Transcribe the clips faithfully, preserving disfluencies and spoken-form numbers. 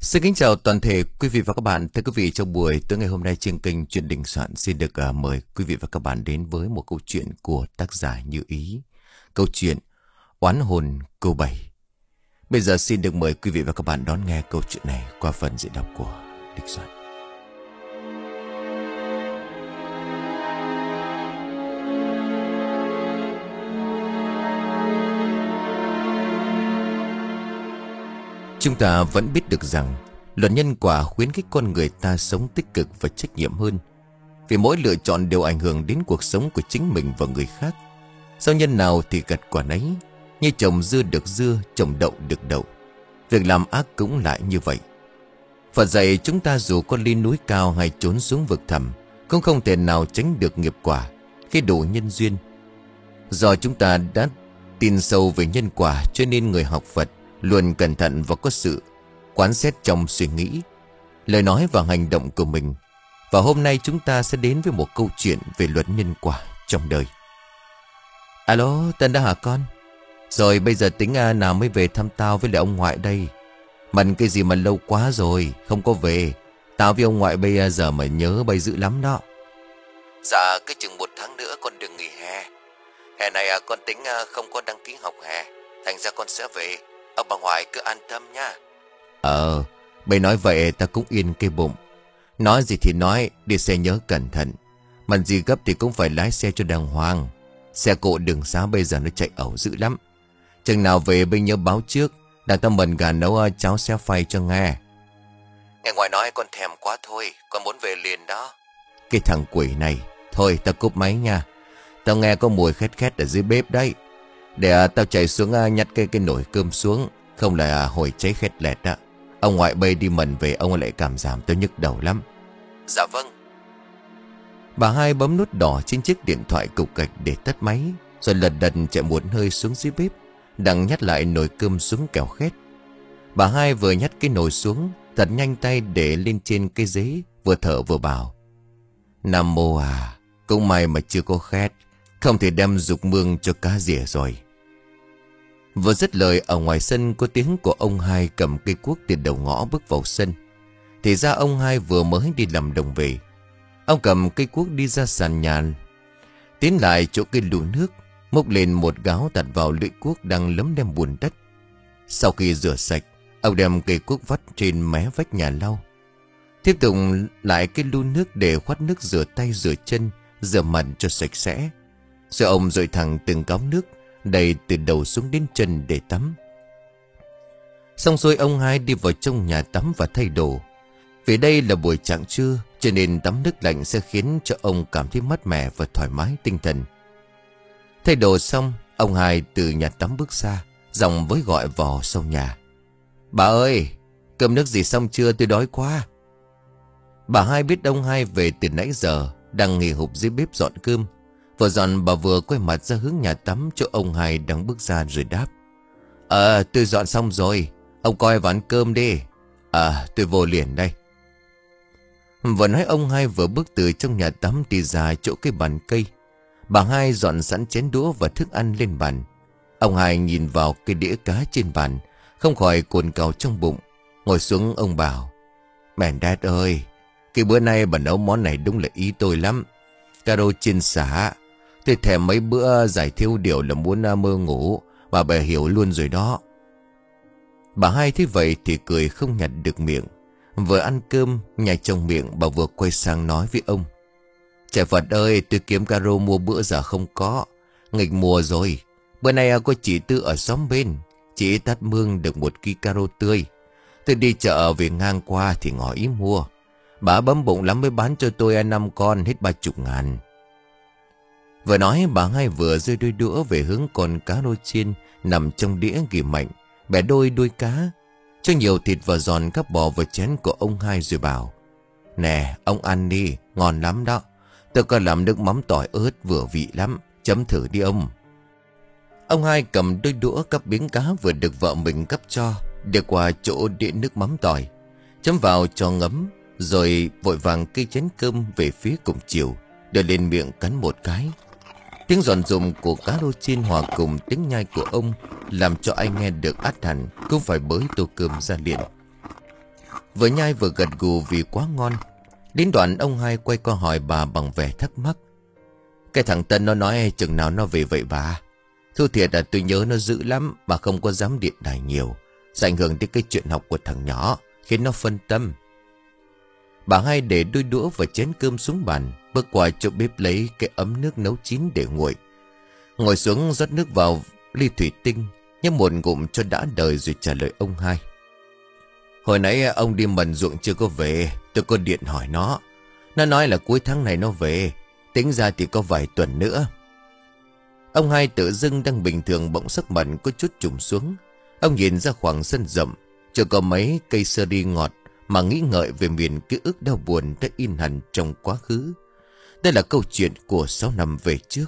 Xin kính chào toàn thể quý vị và các bạn. Thưa quý vị, trong buổi tối ngày hôm nay trên kênh Chuyện Đình Soạn xin được uh, mời quý vị và các bạn đến với một câu chuyện của tác giả Như Ý. Câu chuyện Oán hồn cô bảy. Bây giờ xin được mời quý vị và các bạn đón nghe câu chuyện này qua phần diễn đọc của Đình Soạn. Chúng ta vẫn biết được rằng luật nhân quả khuyến khích con người ta sống tích cực và trách nhiệm hơn. Vì mỗi lựa chọn đều ảnh hưởng đến cuộc sống của chính mình và người khác. Sau nhân nào thì gặt quả nấy. Như trồng dưa được dưa, trồng đậu được đậu. Việc làm ác cũng lại như vậy. Phật dạy chúng ta dù có lên núi cao hay trốn xuống vực thẳm, cũng không thể nào tránh được nghiệp quả khi đủ nhân duyên. Do chúng ta đã tin sâu về nhân quả, cho nên người học Phật luôn cẩn thận và có sự quán xét trong suy nghĩ, lời nói và hành động của mình. Và hôm nay chúng ta sẽ đến với một câu chuyện về luật nhân quả trong đời. Alo, Tân đã hả con? Rồi bây giờ tính à, nào mới về thăm tao với lại ông ngoại đây? Mần cái gì mà lâu quá rồi không có về. Tao với ông ngoại bây giờ mà nhớ bây dữ lắm đó. Dạ cái chừng một tháng nữa con đừng nghỉ hè. Hè này à, con tính à, không có đăng ký học hè, thành ra con sẽ về. Ông bà ngoại cứ an tâm nha. Ờ, bây nói vậy ta cũng yên cái bụng. Nói gì thì nói, đi xe nhớ cẩn thận. Mà gì gấp thì cũng phải lái xe cho đàng hoàng. Xe cộ đường xá bây giờ nó chạy ẩu dữ lắm. Chừng nào về bây nhớ báo trước, đặng ta mần gà nấu cháo xe phay cho nghe. Nghe ngoại nói con thèm quá thôi, con muốn về liền đó. Cái thằng quỷ này, thôi ta cúp máy nha. Tao nghe có mùi khét khét ở dưới bếp đấy. Để uh, tao chạy xuống uh, nhặt cái, cái nồi cơm xuống. Không là uh, hồi cháy khét lẹt á. Ông ngoại bây đi mần về ông lại cảm giảm tao nhức đầu lắm. Dạ vâng. Bà hai bấm nút đỏ trên chiếc điện thoại cục gạch để tắt máy. Rồi lật đật chạy một hơi xuống dưới bếp, đặng nhặt lại nồi cơm xuống kẻo khét. Bà hai vừa nhặt cái nồi xuống, thật nhanh tay để lên trên cái ghế, vừa thở vừa bảo: Nam mô à, cũng may mà chưa có khét, không thể đem dục mương cho cá rỉa rồi. Vừa dứt lời, ở ngoài sân có tiếng của ông hai cầm cây cuốc từ đầu ngõ bước vào sân. Thì ra ông hai vừa mới đi làm đồng về. Ông cầm cây cuốc đi ra sàn nhà, tiến lại chỗ cây lù nước, múc lên một gáo đặt vào lưỡi cuốc đang lấm đem bùn đất. Sau khi rửa sạch, ông đem cây cuốc vắt trên mé vách nhà lau. Tiếp tục lại cái lu nước để khoát nước rửa tay rửa chân, rửa mặt cho sạch sẽ. Rồi ông dội thẳng từng gáo nước đầy từ đầu xuống đến chân để tắm. Xong rồi ông hai đi vào trong nhà tắm và thay đồ. Vì đây là buổi trạng trưa, cho nên tắm nước lạnh sẽ khiến cho ông cảm thấy mát mẻ và thoải mái tinh thần. Thay đồ xong, ông hai từ nhà tắm bước ra, giọng với gọi vào sau nhà: Bà ơi, cơm nước gì xong chưa, tôi đói quá. Bà hai biết ông hai về từ nãy giờ, đang nghỉ hụp dưới bếp dọn cơm. Vừa dọn bà vừa quay mặt ra hướng nhà tắm chỗ ông hai đang bước ra rồi đáp: Ờ, tôi dọn xong rồi, ông coi vào ăn cơm đi. À, tôi vô liền đây. Vừa nói ông hai vừa bước từ trong nhà tắm đi ra chỗ cái bàn cây. Bà hai dọn sẵn chén đũa và thức ăn lên bàn. Ông hai nhìn vào cái đĩa cá trên bàn, không khỏi cồn cào trong bụng. Ngồi xuống ông bảo: Mèn Đát ơi, cái bữa nay bà nấu món này đúng là ý tôi lắm. Cà rô chiên xả. Tôi thèm mấy bữa giải thiếu điều là muốn mơ ngủ, mà bà hiểu luôn rồi đó. Bà hai thấy vậy thì cười không nhặt được miệng. Vừa ăn cơm nhai trong miệng, bà vừa quay sang nói với ông: Trời Phật ơi, tôi kiếm cà rô mua bữa giờ không có, nghịch mùa rồi. Bữa nay có chị Tư ở xóm bên, chị tát mương được một ký cà rô tươi. Tôi đi chợ về ngang qua thì ngỏ ý mua. Bà bấm bụng lắm mới bán cho tôi năm con hết ba chục ngàn. Vừa nói bà hai vừa rơi đôi đũa về hướng con cá rô chiên nằm trong đĩa ghì mạnh, bẻ đôi đuôi cá, cho nhiều thịt và giòn gắp bỏ vào chén của ông hai rồi bảo: Nè, ông ăn đi, ngon lắm đó. Tôi có làm nước mắm tỏi ớt vừa vị lắm, chấm thử đi ông. Ông hai cầm đôi đũa cắp miếng cá vừa được vợ mình cắp cho, đưa qua chỗ đĩa nước mắm tỏi, chấm vào cho ngấm, rồi vội vàng cây chén cơm về phía cùng chiều, đưa lên miệng cắn một cái. Tiếng giòn rụm của cá rô chiên hòa cùng tiếng nhai của ông làm cho ai nghe được át hẳn cũng phải bới tô cơm ra liền. Vừa nhai vừa gật gù vì quá ngon. Đến đoạn ông hai quay qua hỏi bà bằng vẻ thắc mắc. Cái thằng Tân nó nói chừng nào nó về vậy bà? Thưa thiệt là tôi nhớ nó dữ lắm, bà không có dám điện đài nhiều, sẽ ảnh hưởng tới cái chuyện học của thằng nhỏ, khiến nó phân tâm. Bà hai để đôi đũa và chén cơm xuống bàn, bước qua chỗ bếp lấy cái ấm nước nấu chín để nguội. Ngồi xuống rót nước vào ly thủy tinh, nhấp một ngụm cho đã đời rồi trả lời ông hai. Hồi nãy ông đi mần ruộng chưa có về, tôi có điện hỏi nó. Nó nói là cuối tháng này nó về, tính ra thì có vài tuần nữa. Ông hai tự dưng đang bình thường bỗng sắc mặt có chút trùng xuống. Ông nhìn ra khoảng sân rộng, chưa có mấy cây sơ ri ngọt mà nghĩ ngợi về miền ký ức đau buồn đã in hằn trong quá khứ. Đây là câu chuyện của sáu năm về trước.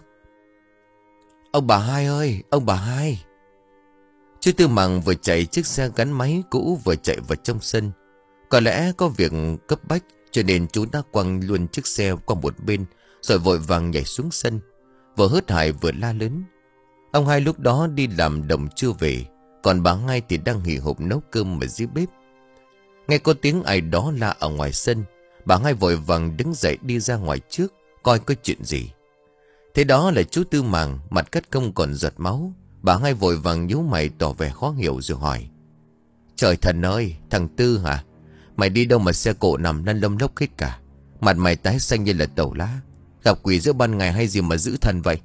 Ông bà hai ơi, ông bà hai. Chú Tư Mằng vừa chạy chiếc xe gắn máy cũ vừa chạy vào trong sân. Có lẽ có việc cấp bách cho nên chú đã quăng luôn chiếc xe qua một bên, rồi vội vàng nhảy xuống sân, vừa hớt hải vừa la lớn. Ông hai lúc đó đi làm đồng chưa về, còn bà hai thì đang hì hục nấu cơm ở dưới bếp. Nghe có tiếng ai đó la ở ngoài sân, bà hai vội vàng đứng dậy đi ra ngoài trước coi có chuyện gì. Thế đó là chú Tư Màng, mặt cắt công còn giọt máu. Bà hai vội vàng nhíu mày tỏ vẻ khó hiểu rồi hỏi. Trời thần ơi, thằng Tư hả? Mày đi đâu mà xe cộ nằm lăn lông lốc hết cả, mặt mày tái xanh như là tàu lá. Gặp quỷ giữa ban ngày hay gì mà giữ thần vậy?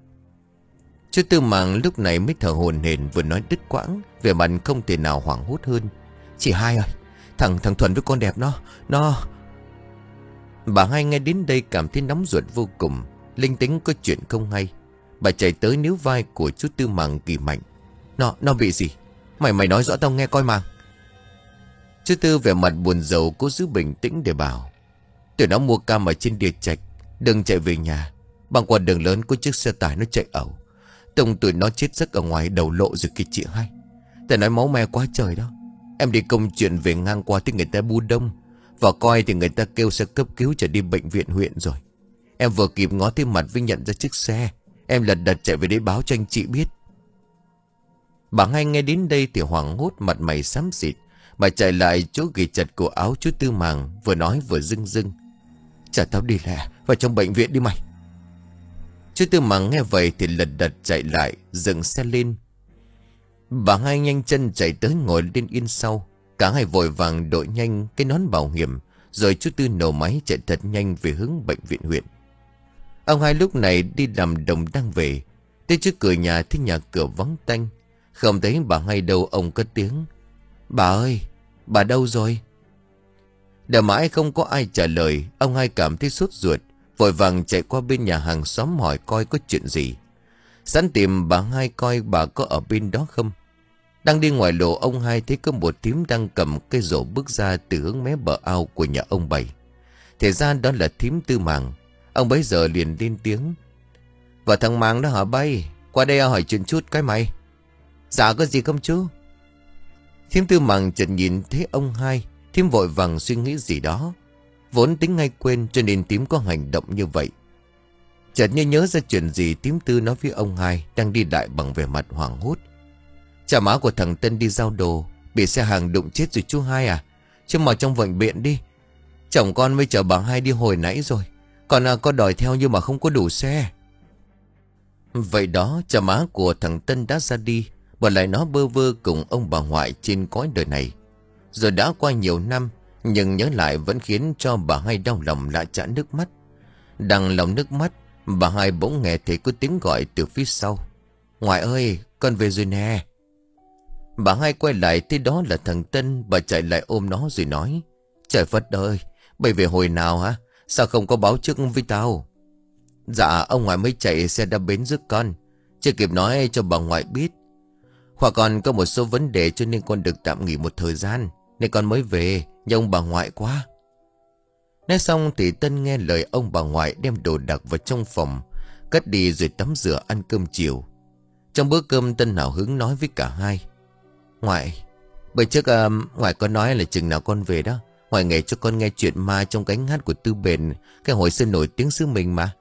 Chú Tư Màng lúc này mới thở hổn hển, vừa nói đứt quãng, vẻ mặt không thể nào hoảng hốt hơn. Chị hai ơi, thằng thằng Thuần với con đẹp nó Nó Bà hai nghe đến đây cảm thấy nóng ruột vô cùng, linh tính có chuyện không hay. Bà chạy tới níu vai của chú Tư Màng kỳ mạnh. Nó nó bị gì? Mày mày nói rõ tao nghe coi Màng. Chú Tư vẻ mặt buồn rầu cố giữ bình tĩnh để bảo. Tụi nó mua cam ở trên Địa Trạch, đừng chạy về nhà. Băng qua đường lớn có chiếc xe tải nó chạy ẩu, tông tụi nó chết giấc ở ngoài đầu lộ rồi kìa chị hai. Tao nói máu me quá trời đó. Em đi công chuyện về ngang qua thì người ta bu đông, và coi thì người ta kêu xe cấp cứu trở đi bệnh viện huyện rồi. Em vừa kịp ngó thấy mặt với nhận ra chiếc xe, em lật đật chạy về để báo cho anh chị biết. Bà hai nghe đến đây thì hoảng hốt, mặt mày xám xịt. Bà chạy lại chỗ ghi chặt cổ áo chú Tư Màng, vừa nói vừa rưng rưng. Chả tao đi lẹ vào trong bệnh viện đi mày. Chú Tư Màng nghe vậy thì lật đật chạy lại, dừng xe lên. Bà hai nhanh chân chạy tới ngồi lên yên sau. Cả hai vội vàng đội nhanh cái nón bảo hiểm, rồi chú Tư nổ máy chạy thật nhanh về hướng bệnh viện huyện. Ông hai lúc này đi làm đồng đang về, tới trước cửa nhà thấy nhà cửa vắng tanh, không thấy bà hai đâu. Ông cất tiếng. Bà ơi, bà đâu rồi? Đợi mãi không có ai trả lời, ông hai cảm thấy sốt ruột, vội vàng chạy qua bên nhà hàng xóm hỏi coi có chuyện gì. Sẵn tìm bà hai coi bà có ở bên đó không. Đang đi ngoài lộ, ông hai thấy có một thím đang cầm cây rổ bước ra từ hướng mé bờ ao của nhà ông Bảy. Thế ra đó là thím Tư Màng. Ông bấy giờ liền lên tiếng. Và thằng Màng đó hả bay? Qua đây hỏi chuyện chút cái mày. Dạ có gì không chú? Thím Tư Màng chợt nhìn thấy ông hai, thím vội vàng suy nghĩ gì đó. Vốn tính ngay quên cho nên thím có hành động như vậy. Chợt như nhớ ra chuyện gì, thím Tư nói với ông hai đang đi lại bằng vẻ mặt hoảng hốt. Cha má của thằng Tân đi giao đồ, bị xe hàng đụng chết rồi chú hai à? Chứ mà trong bệnh viện đi. Chồng con mới chở bà hai đi hồi nãy rồi, còn à, có đòi theo nhưng mà không có đủ xe. Vậy đó, cha má của thằng Tân đã ra đi, bỏ lại nó bơ vơ cùng ông bà ngoại trên cõi đời này. Rồi đã qua nhiều năm, nhưng nhớ lại vẫn khiến cho bà hai đau lòng lạ chả nước mắt. Đang lòng nước mắt, bà hai bỗng nghe thấy có tiếng gọi từ phía sau. Ngoại ơi, con về rồi nè. Bà hai quay lại thấy đó là thằng Tân. Bà chạy lại ôm nó rồi nói. Trời Phật ơi, bay về hồi nào hả? Sao không có báo trước với tao? Dạ ông ngoại mới chạy xe ra bến rước con, chưa kịp nói cho bà ngoại biết. Khoa con có một số vấn đề cho nên con được tạm nghỉ một thời gian, nên con mới về, nhờ ông bà ngoại quá. Nói xong thì Tân nghe lời ông bà ngoại đem đồ đạc vào trong phòng, cất đi rồi tắm rửa ăn cơm chiều. Trong bữa cơm Tân hào hứng nói với cả hai. Ngoại, bữa trước uh, ngoại có nói là chừng nào con về đó, ngoại kể cho con nghe chuyện ma trong cánh hát của Tư Bền, cái hồi xưa nổi tiếng xứ mình mà.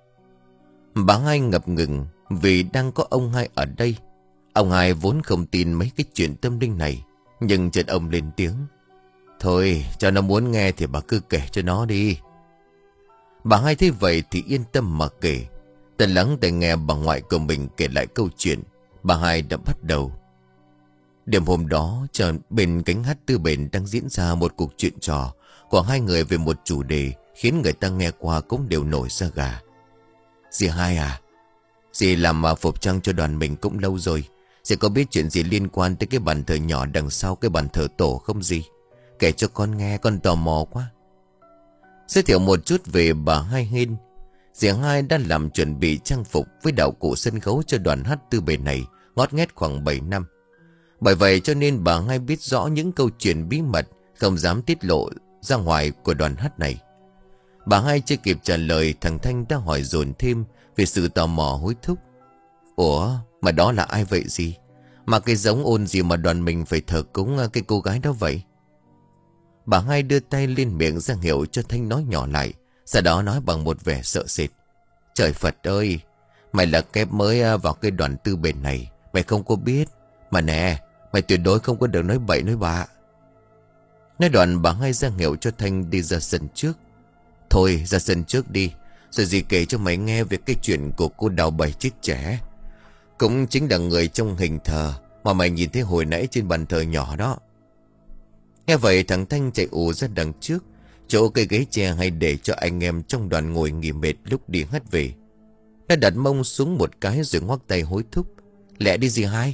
Bà hai ngập ngừng vì đang có ông hai ở đây. Ông hai vốn không tin mấy cái chuyện tâm linh này, nhưng chợt ông lên tiếng. Thôi cho nó muốn nghe thì bà cứ kể cho nó đi. Bà hai thấy vậy thì yên tâm mà kể. Ta lắng tai nghe bà ngoại của mình kể lại câu chuyện. Bà hai đã bắt đầu. Đêm hôm đó, chờ bên cánh hát Tư Bền đang diễn ra một cuộc chuyện trò của hai người về một chủ đề khiến người ta nghe qua cũng đều nổi da gà. Dì hai à, dì làm mà phục trang cho đoàn mình cũng lâu rồi. Dì có biết chuyện gì liên quan tới cái bàn thờ nhỏ đằng sau cái bàn thờ tổ không dì? Kể cho con nghe, con tò mò quá. Giới thiệu một chút về bà hai Hên. Dì hai đã làm chuẩn bị trang phục với đạo cụ sân khấu cho đoàn hát Tư Bền này ngót nghét khoảng bảy năm. Bởi vậy cho nên bà hai biết rõ những câu chuyện bí mật không dám tiết lộ ra ngoài của đoàn hát này. Bà hai chưa kịp trả lời, thằng Thanh đã hỏi dồn thêm về sự tò mò hối thúc. Ủa, mà đó là ai vậy gì? Mà cái giống ôn gì mà đoàn mình phải thờ cúng cái cô gái đó vậy? Bà hai đưa tay lên miệng ra hiệu cho Thanh nói nhỏ lại, sau đó nói bằng một vẻ sợ sệt. Trời Phật ơi, mày là kép mới vào cái đoàn Tư Bền này, mày không có biết. Mà nè, mày tuyệt đối không có được nói bậy nói bạ. Nói đoạn bà hai ra hiệu cho Thanh đi ra sân trước. Thôi ra sân trước đi, rồi dì kể cho mày nghe về cái chuyện của cô Đào Bảy chết trẻ. Cũng chính là người trong hình thờ mà mày nhìn thấy hồi nãy trên bàn thờ nhỏ đó. Nghe vậy thằng Thanh chạy ù ra đằng trước, chỗ cây ghế tre hay để cho anh em trong đoàn ngồi nghỉ mệt lúc đi hát về. Nó đặt mông xuống một cái rồi ngoắc tay hối thúc. Lẹ đi dì hai.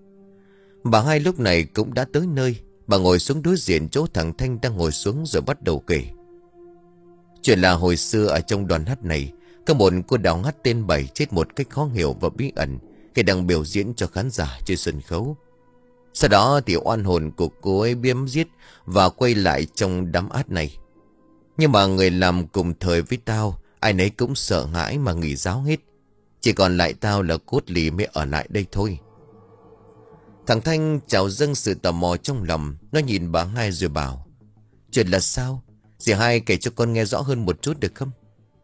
Bà hai lúc này cũng đã tới nơi. Bà ngồi xuống đối diện chỗ thằng Thanh đang ngồi xuống rồi bắt đầu kể. Chuyện là hồi xưa ở trong đoàn hát này có một cô đào hát tên Bảy chết một cách khó hiểu và bí ẩn khi đang biểu diễn cho khán giả trên sân khấu. Sau đó thì oan hồn của cô ấy biếm giết và quay lại trong đám át này. Nhưng mà người làm cùng thời với tao, ai nấy cũng sợ hãi mà nghỉ giáo hết. Chỉ còn lại tao là cốt lì mới ở lại đây thôi. Thằng Thanh trào dâng sự tò mò trong lòng. Nó nhìn bà hai rồi bảo. Chuyện là sao? Dì hai kể cho con nghe rõ hơn một chút được không?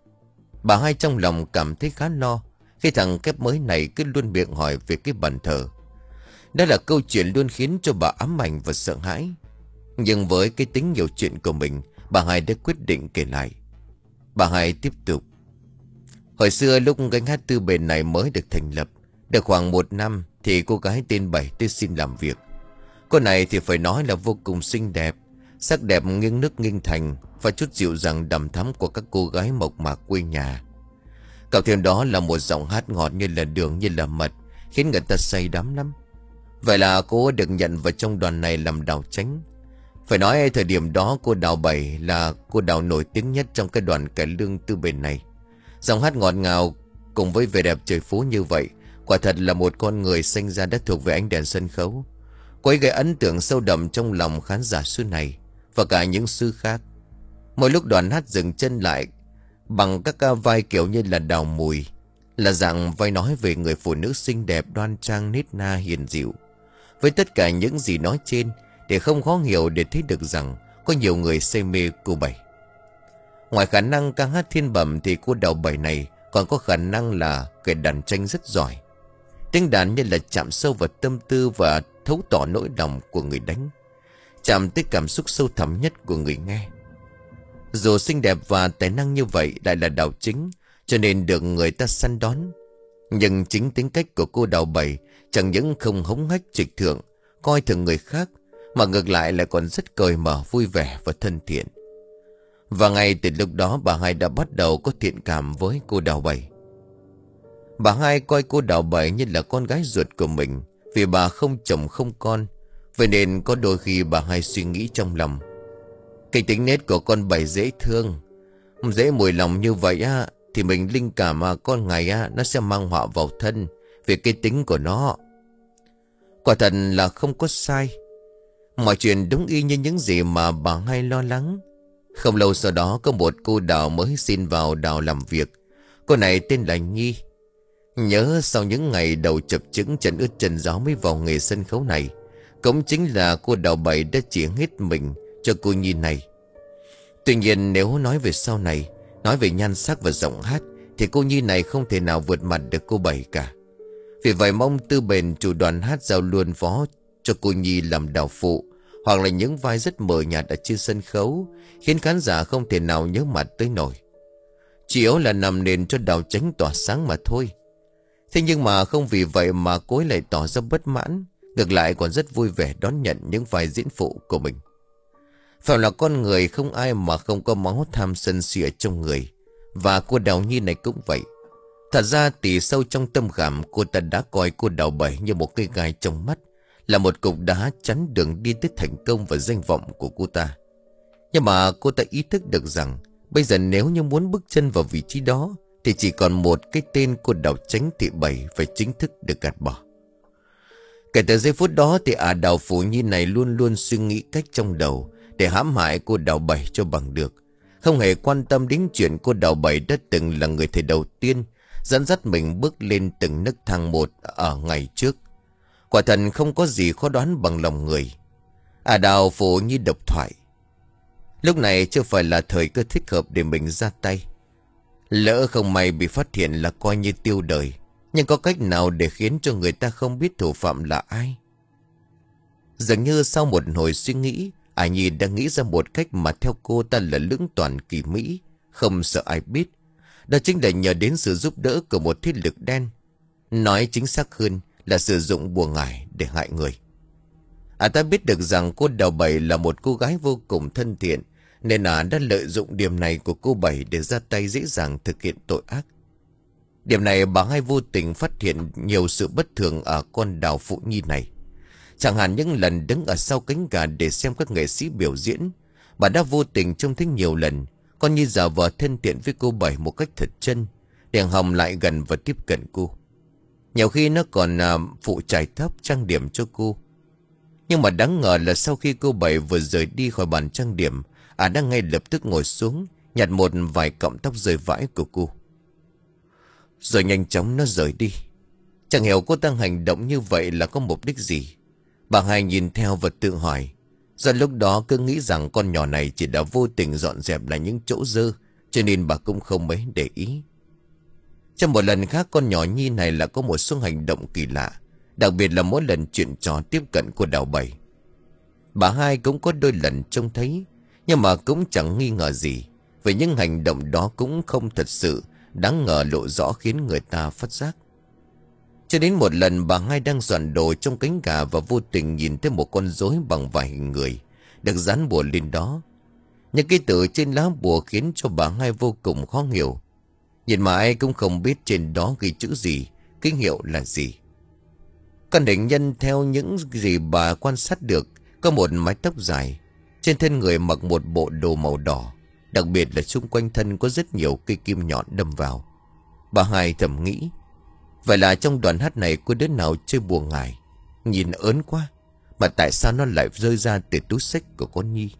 Bà hai trong lòng cảm thấy khá lo khi thằng kép mới này cứ luôn miệng hỏi về cái bàn thờ. Đó là câu chuyện luôn khiến cho bà ám ảnh và sợ hãi. Nhưng với cái tính nhiều chuyện của mình, bà hai đã quyết định kể lại. Bà hai tiếp tục. Hồi xưa lúc gánh hát Tư Bền này mới được thành lập, được khoảng một năm thì cô gái tên Bảy tới xin làm việc. Cô này thì phải nói là vô cùng xinh đẹp, sắc đẹp nghiêng nước nghiêng thành và chút dịu dàng đằm thắm của các cô gái mộc mạc quê nhà. Cộng thêm đó là một giọng hát ngọt như là đường như là mật, khiến người ta say đắm lắm. Vậy là cô được nhận vào trong đoàn này làm đào chánh. Phải nói thời điểm đó cô Đào Bảy là cô Đào nổi tiếng nhất trong cái đoàn cải lương Tư Bền này. Giọng hát ngọt ngào cùng với vẻ đẹp trời phố như vậy, quả thật là một con người sinh ra đã thuộc về ánh đèn sân khấu. Cô ấy gây ấn tượng sâu đậm trong lòng khán giả xứ này và cả những xứ khác. Mỗi lúc đoàn hát dừng chân lại bằng các ca vai kiểu như là Đào Mùi, là dạng vai nói về người phụ nữ xinh đẹp đoan trang nết na hiền dịu. Với tất cả những gì nói trên thì không khó hiểu để thấy được rằng có nhiều người say mê cô Bảy. Ngoài khả năng ca hát thiên bẩm thì cô Đào Bảy này còn có khả năng là kẻ đàn tranh rất giỏi. Tiếng đàn như là chạm sâu vào tâm tư và thấu tỏ nỗi lòng của người đánh, chạm tới cảm xúc sâu thẳm nhất của người nghe. Dù xinh đẹp và tài năng như vậy lại là đào chính, cho nên được người ta săn đón. Nhưng chính tính cách của cô Đào Bảy chẳng những không hống hách trịch thượng, coi thường người khác, mà ngược lại lại còn rất cởi mở, vui vẻ và thân thiện. Và ngay từ lúc đó bà hai đã bắt đầu có thiện cảm với cô Đào Bảy. Bà hai coi cô Đào Bảy như là con gái ruột của mình, vì bà không chồng không con. Vậy nên có đôi khi bà hai suy nghĩ trong lòng, cái tính nết của con Bảy dễ thương, dễ mùi lòng như vậy á, thì mình linh cảm mà con ngày á, nó sẽ mang họa vào thân vì cái tính của nó. Quả thật là không có sai. Mọi chuyện đúng y như những gì mà bà hai lo lắng. Không lâu sau đó có một cô Đào mới xin vào Đào làm việc. Cô này tên là Nhi. Nhớ sau những ngày đầu chập chững chân ướt chân giáo mới vào nghề sân khấu này, cũng chính là cô Đào Bảy đã chỉ hết mình cho cô Nhi này. Tuy nhiên nếu nói về sau này, nói về nhan sắc và giọng hát, thì cô Nhi này không thể nào vượt mặt được cô Bảy cả. Vì vậy mong Tư Bền chủ đoàn hát giao luôn phó cho cô Nhi làm đào phụ, hoặc là những vai rất mờ nhạt ở trên sân khấu, khiến khán giả không thể nào nhớ mặt tới nổi. Chỉ yếu là nằm nền cho Đào Chánh tỏa sáng mà thôi. Thế nhưng mà không vì vậy mà cô ấy lại tỏ ra bất mãn, ngược lại còn rất vui vẻ đón nhận những vai diễn phụ của mình. Phải là con người không ai mà không có máu tham sân si ở trong người, và cô Đào Nhi này cũng vậy. Thật ra thì sâu trong tâm khảm, cô ta đã coi cô Đào Bảy như một cây gai trong mắt, là một cục đá chắn đường đi tới thành công và danh vọng của cô ta. Nhưng mà cô ta ý thức được rằng bây giờ nếu như muốn bước chân vào vị trí đó thì chỉ còn một cái tên cô Đào Chánh Thị Bảy phải chính thức được gạt bỏ. Kể từ giây phút đó thì ả Đào Phủ Nhi này luôn luôn suy nghĩ cách trong đầu để hãm hại cô Đào Bảy cho bằng được, không hề quan tâm đến chuyện cô Đào Bảy đã từng là người thầy đầu tiên dẫn dắt mình bước lên từng nấc thang một ở ngày trước. Quả thật không có gì khó đoán bằng lòng người. Ả Đào Phủ Nhi độc thoại: lúc này chưa phải là thời cơ thích hợp để mình ra tay. Lỡ không may bị phát hiện là coi như tiêu đời, nhưng có cách nào để khiến cho người ta không biết thủ phạm là ai? Dường như sau một hồi suy nghĩ, Ả Nhi đã nghĩ ra một cách mà theo cô ta là lưỡng toàn kỳ mỹ, không sợ ai biết. Đó chính là nhờ đến sự giúp đỡ của một thế lực đen, nói chính xác hơn là sử dụng bùa ngải để hại người. Ả ta biết được rằng cô Đào Bảy là một cô gái vô cùng thân thiện, nên Ả đã lợi dụng điểm này của cô Bảy để ra tay dễ dàng thực hiện tội ác. Điểm này bà Hai vô tình phát hiện nhiều sự bất thường ở con Đào Phụ Nhi này. Chẳng hạn những lần đứng ở sau cánh gà để xem các nghệ sĩ biểu diễn, bà đã vô tình trông thấy nhiều lần con Nhi giả vờ thân thiện với cô Bảy một cách thật chân, để hòng lại gần và tiếp cận cô. Nhiều khi nó còn à, phụ chải tóc trang điểm cho cô. Nhưng mà đáng ngờ là sau khi cô Bảy vừa rời đi khỏi bàn trang điểm, Ả đã ngay lập tức ngồi xuống, nhặt một vài cọng tóc rơi vãi của cô, rồi nhanh chóng nó rời đi. Chẳng hiểu cô ta hành động như vậy là có mục đích gì. Bà Hai nhìn theo và tự hỏi. Do lúc đó cứ nghĩ rằng con nhỏ này chỉ đã vô tình dọn dẹp lại những chỗ dơ, cho nên bà cũng không mấy để ý. Trong một lần khác, con nhỏ Nhi này là có một số hành động kỳ lạ, đặc biệt là mỗi lần chuyện trò tiếp cận của Đào Bảy. Bà Hai cũng có đôi lần trông thấy, nhưng mà cũng chẳng nghi ngờ gì, vì những hành động đó cũng không thật sự đáng ngờ lộ rõ khiến người ta phát giác. Cho đến một lần bà Hai đang dọn đồ trong cánh gà và vô tình nhìn thấy một con rối bằng vài hình người được dán bùa lên đó. Những ký tự trên lá bùa khiến cho bà Hai vô cùng khó hiểu. Nhìn mà ai cũng không biết trên đó ghi chữ gì, ký hiệu là gì. Con định nhân theo những gì bà quan sát được có một mái tóc dài, trên thân người mặc một bộ đồ màu đỏ, đặc biệt là xung quanh thân có rất nhiều cây kim nhọn đâm vào. Bà Hai thầm nghĩ, vậy là trong đoàn hát này có đứa nào chơi bùa ngải, nhìn ớn quá, mà tại sao nó lại rơi ra từ túi xách của con Nhi?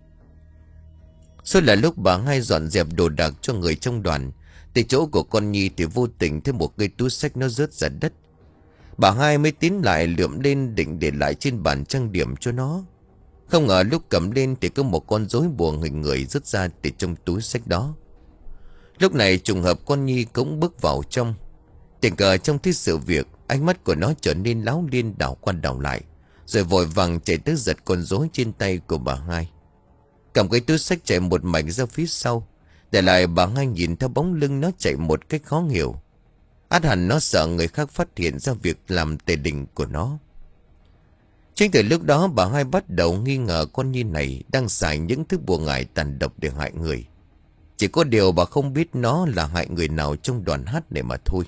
Sau là lúc bà Hai dọn dẹp đồ đạc cho người trong đoàn, từ chỗ của con Nhi thì vô tình thấy một cây túi xách nó rớt ra đất. Bà Hai mới tiến lại lượm lên định để lại trên bàn trang điểm cho nó. Không ngờ lúc cầm lên thì có một con rối bùa hình người rớt ra từ trong túi xách đó. Lúc này trùng hợp con Nhi cũng bước vào trong. Tình cờ trong thế sự việc, ánh mắt của nó trở nên láo liên đảo qua đảo lại, rồi vội vàng chạy tới giật con rối trên tay của bà Hai. Cầm cái túi xách chạy một mạch ra phía sau, để lại bà Hai nhìn theo bóng lưng nó chạy một cách khó hiểu. Át hẳn nó sợ người khác phát hiện ra việc làm tề đình của nó. Chính từ lúc đó bà Hai bắt đầu nghi ngờ con Nhi này đang xài những thứ bùa ngải tàn độc để hại người. Chỉ có điều bà không biết nó là hại người nào trong đoàn hát này mà thôi.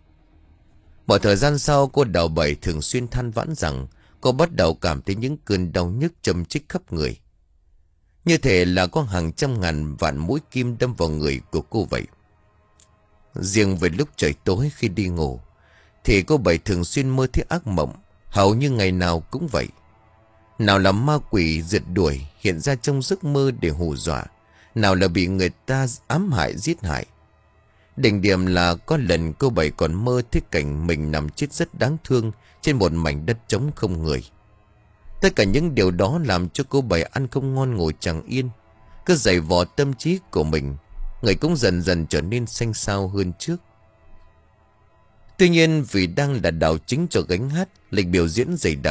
Một thời gian sau, cô Đào Bảy thường xuyên than vãn rằng cô bắt đầu cảm thấy những cơn đau nhức châm chích khắp người. Như thể là có hàng trăm ngàn vạn mũi kim đâm vào người của cô vậy. Riêng về lúc trời tối khi đi ngủ, thì cô Bảy thường xuyên mơ thấy ác mộng, hầu như ngày nào cũng vậy. Nào là ma quỷ rượt đuổi hiện ra trong giấc mơ để hù dọa, nào là bị người ta ám hại giết hại. Đỉnh điểm là có lần cô Bảy còn mơ thấy cảnh mình nằm chết rất đáng thương trên một mảnh đất trống không người. Tất cả những điều đó làm cho cô Bảy ăn không ngon ngồi chẳng yên, cứ giày vò tâm trí của mình. Người cũng dần dần trở nên xanh xao hơn trước. Tuy nhiên vì đang là đạo chính cho gánh hát, lịch biểu diễn dày đặc,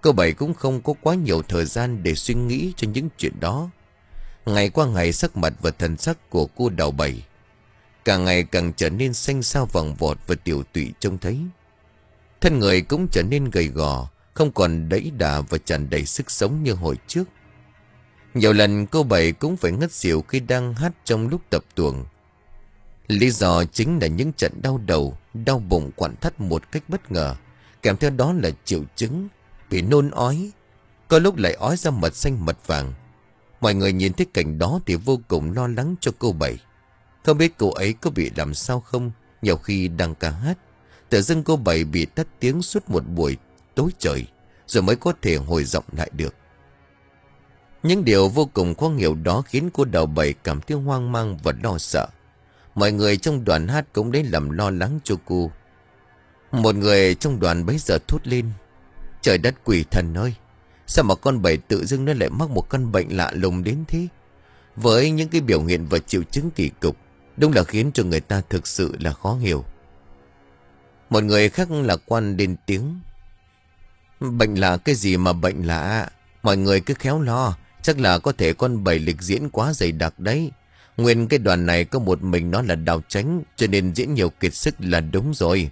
Cô Bảy cũng không có quá nhiều thời gian để suy nghĩ cho những chuyện đó. Ngày qua ngày sắc mặt và thần sắc của cô Đào Bảy càng ngày càng trở nên xanh xao vàng vọt và tiểu tụy trông thấy. Thân người cũng trở nên gầy gò, không còn đẫy đà và tràn đầy sức sống như hồi trước. Nhiều lần cô Bảy cũng phải ngất xỉu khi đang hát trong lúc tập tuồng. Lý do chính là những trận đau đầu, đau bụng quặn thắt một cách bất ngờ, kèm theo đó là triệu chứng bị nôn ói, có lúc lại ói ra mật xanh mật vàng. Mọi người nhìn thấy cảnh đó thì vô cùng lo lắng cho cô Bảy. Không biết cô ấy có bị làm sao không. Nhiều khi đang ca hát, tự dưng cô Bảy bị tắt tiếng suốt một buổi tối trời, rồi mới có thể hồi giọng lại được. Những điều vô cùng khó hiểu đó khiến cô Đào Bảy cảm thấy hoang mang và lo sợ. Mọi người trong đoàn hát cũng đến làm lo lắng cho cô. Một người trong đoàn bấy giờ thốt lên: "Trời đất quỷ thần ơi! Sao mà con Bảy tự dưng nó lại mắc một căn bệnh lạ lùng đến thế? Với những cái biểu hiện và triệu chứng kỳ cục, đúng là khiến cho người ta thực sự là khó hiểu." Một người khác lạc quan lên tiếng: "Bệnh lạ cái gì mà bệnh lạ? Mọi người cứ khéo lo. Chắc là có thể con Bảy lịch diễn quá dày đặc đấy. Nguyên cái đoàn này có một mình nó là Đào Chánh, cho nên diễn nhiều kiệt sức là đúng rồi."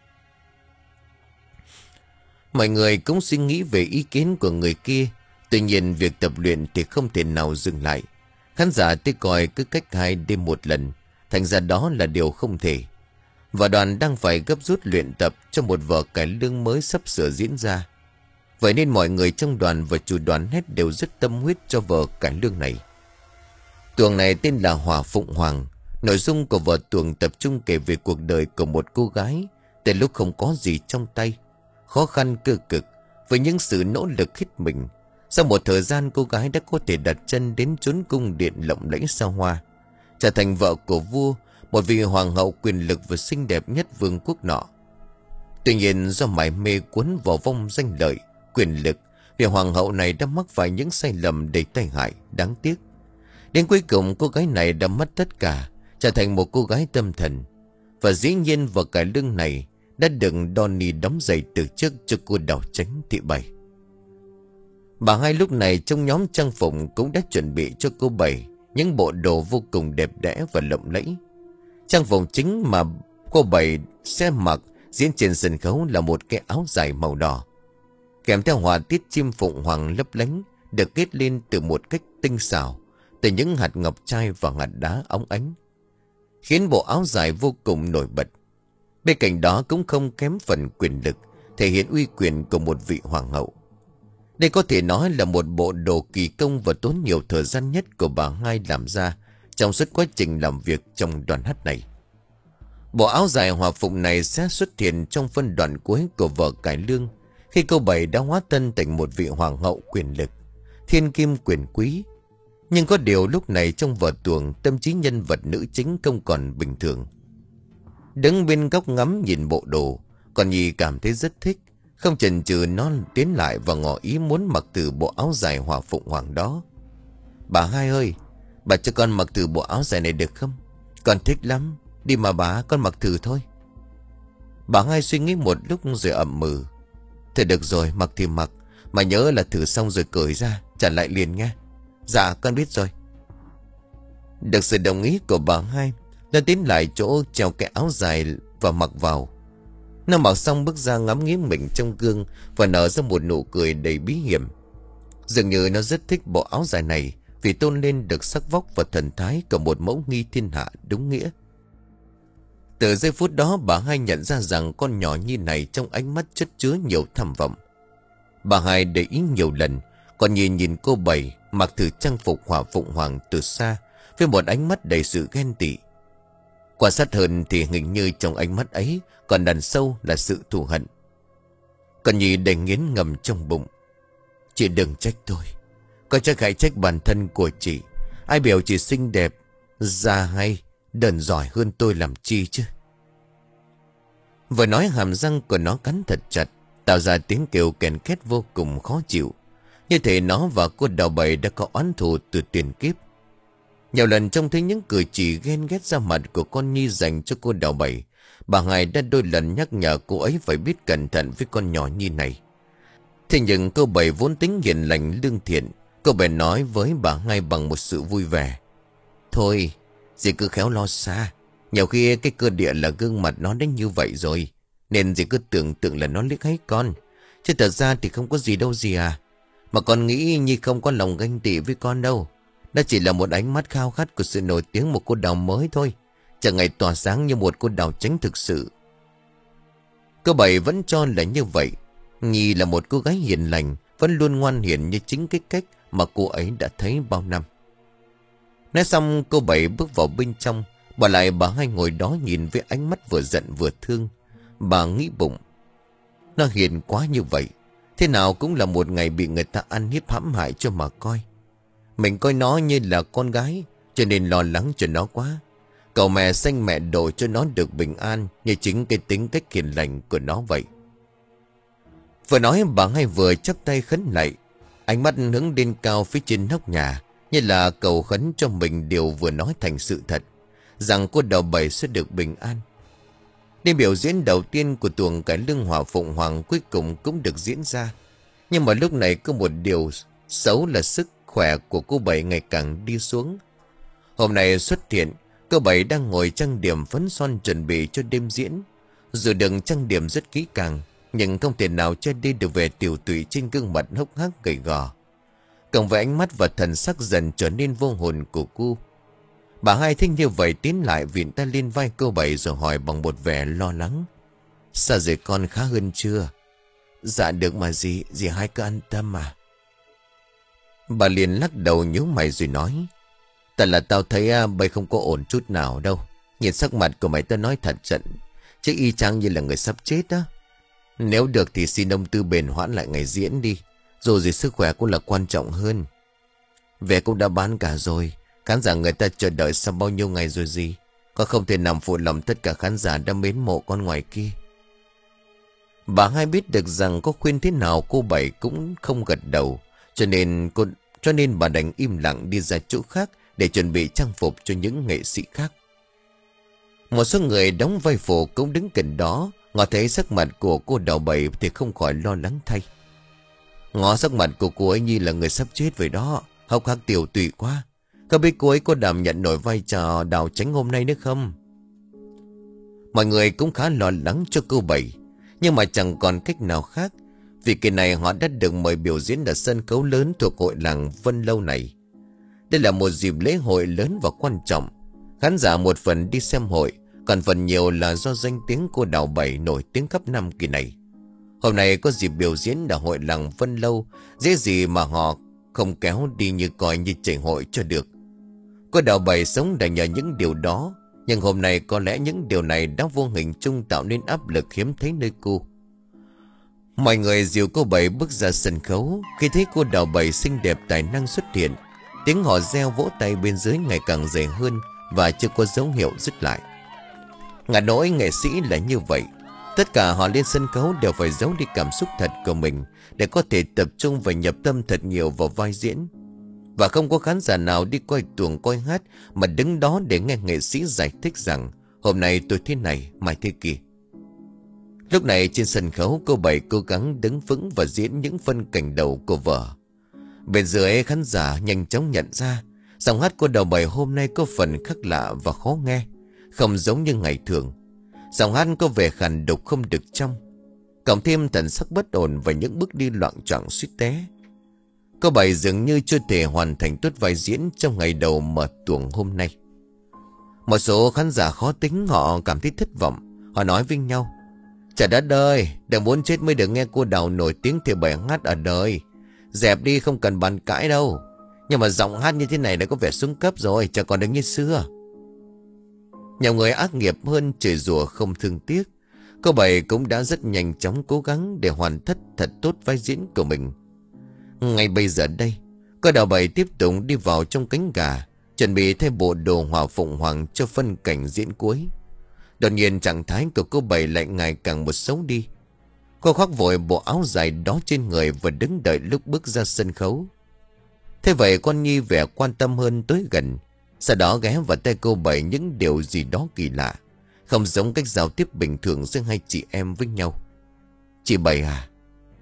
Mọi người cũng suy nghĩ về ý kiến của người kia. Tuy nhiên việc tập luyện thì không thể nào dừng lại. Khán giả tới coi cứ cách hai đêm một lần, thành ra đó là điều không thể. Và đoàn đang phải gấp rút luyện tập cho một vở cải lương mới sắp sửa diễn ra. Vậy nên mọi người trong đoàn và chủ đoàn hết đều rất tâm huyết cho vở cải lương này. Tuồng này tên là Hỏa Phụng Hoàng. Nội dung của vở tuồng tập trung kể về cuộc đời của một cô gái từ lúc không có gì trong tay, khó khăn cơ cực, với những sự nỗ lực hết mình. Sau một thời gian, cô gái đã có thể đặt chân đến chốn cung điện lộng lẫy xa hoa, trở thành vợ của vua, một vị hoàng hậu quyền lực và xinh đẹp nhất vương quốc nọ. Tuy nhiên do mải mê cuốn vào vong danh lợi, quyền lực, vị hoàng hậu này đã mắc phải những sai lầm đầy tai hại, đáng tiếc. Đến cuối cùng cô gái này đã mất tất cả, trở thành một cô gái tâm thần. Và dĩ nhiên vở cải lương này đã được Donny đóng giày từ trước cho cô Đào Chánh thị Bảy. Bà Hai lúc này trong nhóm trang phục cũng đã chuẩn bị cho cô Bảy những bộ đồ vô cùng đẹp đẽ và lộng lẫy. Trang phục chính mà cô Bảy sẽ mặc diễn trên sân khấu là một cái áo dài màu đỏ, kèm theo họa tiết chim phụng hoàng lấp lánh, được kết lên từ một cách tinh xảo từ những hạt ngọc trai và hạt đá óng ánh, khiến bộ áo dài vô cùng nổi bật. Bên cạnh đó cũng không kém phần quyền lực, thể hiện uy quyền của một vị hoàng hậu. Đây có thể nói là một bộ đồ kỳ công và tốn nhiều thời gian nhất của bà Hai làm ra trong suốt quá trình làm việc trong đoàn hát này. Bộ áo dài hòa phụng này sẽ xuất hiện trong phân đoạn cuối của vở cải lương, khi cô Bảy đã hóa thân thành một vị hoàng hậu quyền lực, thiên kim quyền quý. Nhưng có điều lúc này trong vở tuồng, tâm trí nhân vật nữ chính không còn bình thường. Đứng bên góc ngắm nhìn bộ đồ, còn Nhi cảm thấy rất thích, không chần chừ nó tiến lại và ngỏ ý muốn mặc thử bộ áo dài Hỏa Phụng Hoàng đó. "Bà Hai ơi, bà cho con mặc thử bộ áo dài này được không? Con thích lắm. Đi mà bà, con mặc thử thôi." Bà Hai suy nghĩ một lúc rồi ậm ừ: "Thôi được rồi, mặc thì mặc, mà nhớ là thử xong rồi cởi ra, trả lại liền nghe." "Dạ, con biết rồi." Được sự đồng ý của bà Hai, nó tiến lại chỗ treo cái áo dài và mặc vào. Nó mặc xong bước ra ngắm nghía mình trong gương và nở ra một nụ cười đầy bí hiểm. Dường như nó rất thích bộ áo dài này vì tôn lên được sắc vóc và thần thái của một mẫu nghi thiên hạ đúng nghĩa. Từ giây phút đó, bà Hai nhận ra rằng con nhỏ Nhi này trong ánh mắt chất chứa nhiều tham vọng. Bà Hai để ý nhiều lần, còn nhìn nhìn cô Bảy mặc thử trang phục Hỏa Phụng Hoàng từ xa với một ánh mắt đầy sự ghen tị. Quan sát hơn thì hình như trong ánh mắt ấy còn đằng sâu là sự thù hận. Còn Nhi đầy nghiến ngầm trong bụng: "Chị đừng trách tôi, có chắc hãy trách bản thân của chị. Ai biểu chị xinh đẹp, da hay, đờn giỏi hơn tôi làm chi chứ." Vừa nói hàm răng của nó cắn thật chặt, tạo ra tiếng kêu kèn két vô cùng khó chịu, như thể nó và cô Đào Bảy đã có oán thù từ tiền kiếp. Nhiều lần trông thấy những cử chỉ ghen ghét ra mặt của con Nhi dành cho cô Đào Bảy, bà Hai đã đôi lần nhắc nhở cô ấy phải biết cẩn thận với con nhỏ Nhi này. Thế nhưng cô Bảy vốn tính hiền lành lương thiện. Cô Bảy nói với bà Hai bằng một sự vui vẻ. Thôi, dì cứ khéo lo xa. Nhiều khi cái cơ địa là gương mặt nó đến như vậy rồi. Nên dì cứ tưởng tượng là nó liếc hết con. Chứ thật ra thì không có gì đâu dì à. Mà con nghĩ Nhi không có lòng ganh tị với con đâu. Đó chỉ là một ánh mắt khao khát của sự nổi tiếng một cô đào mới thôi. Chẳng ngày tỏa sáng như một cô đào tránh thực sự. Cô Bảy vẫn cho là như vậy. Nhi là một cô gái hiền lành, vẫn luôn ngoan hiền như chính cái cách mà cô ấy đã thấy bao năm. Nói xong cô Bảy bước vào bên trong. Bỏ lại bà Hai ngồi đó nhìn với ánh mắt vừa giận vừa thương. Bà nghĩ bụng, nó hiền quá như vậy, thế nào cũng là một ngày bị người ta ăn hiếp hãm hại cho mà coi. Mình coi nó như là con gái, cho nên lo lắng cho nó quá. Cầu mẹ xanh mẹ độ cho nó được bình an, như chính cái tính cách hiền lành của nó vậy. Vừa nói bà Hai vừa chắp tay khấn lạy, ánh mắt hướng lên cao phía trên nóc nhà, như là cầu khấn cho mình điều vừa nói thành sự thật, rằng cô Đào Bảy sẽ được bình an. Đêm biểu diễn đầu tiên của tuồng cải lương hỏa Phụng Hoàng cuối cùng cũng được diễn ra. Nhưng mà lúc này có một điều xấu là sức khỏe của cô Bảy ngày càng đi xuống. Hôm nay xuất hiện, cô Bảy đang ngồi trang điểm phấn son chuẩn bị cho đêm diễn. Dù đừng trang điểm rất kỹ càng, nhưng không thể nào che đi được vẻ tiểu tụy trên gương mặt hốc hác gầy gò. Cộng với ánh mắt và thần sắc dần trở nên vô hồn của cô. Bà Hai thích như vậy tiến lại viện tay lên vai cô Bảy rồi hỏi bằng một vẻ lo lắng. Sao rồi con khá hơn chưa? Dạ được mà dì, dì Hai cứ an tâm mà. Bà liền lắc đầu nhíu mày rồi nói. Tại là tao thấy à, bây không có ổn chút nào đâu. Nhìn sắc mặt của mày tao nói thật trận, chứ y chang như là người sắp chết đó. Nếu được thì xin ông Tư bền hoãn lại ngày diễn đi. Dù gì sức khỏe cũng là quan trọng hơn. Vé cũng đã bán cả rồi. Khán giả người ta chờ đợi sau bao nhiêu ngày rồi gì. Con không thể nằm phụ lòng tất cả khán giả đã mến mộ con ngoài kia. Bà Hai biết được rằng có khuyên thế nào cô Bảy cũng không gật đầu. Cho nên cô, cho nên bà đành im lặng đi ra chỗ khác để chuẩn bị trang phục cho những nghệ sĩ khác. Một số người đóng vai phụ cũng đứng cạnh đó. Ngó thấy sắc mặt của cô Đào Bảy thì không khỏi lo lắng thay. Ngó sắc mặt của cô ấy như là người sắp chết vậy đó. Hốc hác tiểu tụy quá. Các biết cô ấy có đảm nhận nổi vai trò Đào Chánh hôm nay nữa không? Mọi người cũng khá lo lắng cho cô Bảy. Nhưng mà chẳng còn cách nào khác. Vì kỳ này họ đã được mời biểu diễn ở sân khấu lớn thuộc hội làng Vân Lâu này. Đây là một dịp lễ hội lớn và quan trọng. Khán giả một phần đi xem hội, còn phần nhiều là do danh tiếng cô Đào Bảy nổi tiếng khắp năm kỳ này. Hôm nay có dịp biểu diễn ở hội làng Vân Lâu, dễ gì mà họ không kéo đi như coi như chảy hội cho được. Cô Đào Bảy sống đã nhờ những điều đó, nhưng hôm nay có lẽ những điều này đã vô hình chung tạo nên áp lực hiếm thấy nơi cô. Mọi người dìu cô Bảy bước ra sân khấu. Khi thấy cô Đào Bảy xinh đẹp tài năng xuất hiện, tiếng họ reo vỗ tay bên dưới ngày càng dày hơn và chưa có dấu hiệu dứt lại. Ngả nỗi nghệ sĩ là như vậy. Tất cả họ lên sân khấu đều phải giấu đi cảm xúc thật của mình để có thể tập trung và nhập tâm thật nhiều vào vai diễn. Và không có khán giả nào đi coi tuồng coi hát mà đứng đó để nghe nghệ sĩ giải thích rằng hôm nay tôi thế này, mai thế kia. Lúc này trên sân khấu, cô Bảy cố gắng đứng vững và diễn những phân cảnh đầu của vở. Bên dưới khán giả nhanh chóng nhận ra giọng hát của Đào Bảy hôm nay có phần khác lạ và khó nghe, không giống như ngày thường. Giọng hát có vẻ khàn đục không được trong, cộng thêm thần sắc bất ổn và những bước đi loạng choạng suýt té. Cô Bảy dường như chưa thể hoàn thành tốt vai diễn trong ngày đầu mở tuồng hôm nay. Một số khán giả khó tính, họ cảm thấy thất vọng. Họ nói với nhau: Trời đất ơi, đừng muốn chết mới được nghe cô Đào nổi tiếng thì bài hát ở đời. Dẹp đi, không cần bàn cãi đâu. Nhưng mà giọng hát như thế này đã có vẻ xuống cấp rồi, chẳng còn được như xưa. Nhiều người ác nghiệp hơn chửi rủa không thương tiếc. Cô Bảy cũng đã rất nhanh chóng cố gắng để hoàn tất thật tốt vai diễn của mình. Ngay bây giờ đây, cô Đào Bảy tiếp tục đi vào trong cánh gà, chuẩn bị thay bộ đồ hỏa Phụng Hoàng cho phân cảnh diễn cuối. Đột nhiên trạng thái của cô Bảy lại ngày càng một xấu đi. Cô khoác vội bộ áo dài đó trên người và đứng đợi lúc bước ra sân khấu. Thế vậy con Nhi vẻ quan tâm hơn tới gần, sau đó ghé vào tay cô Bảy những điều gì đó kỳ lạ, không giống cách giao tiếp bình thường giữa hai chị em với nhau. Chị Bảy à,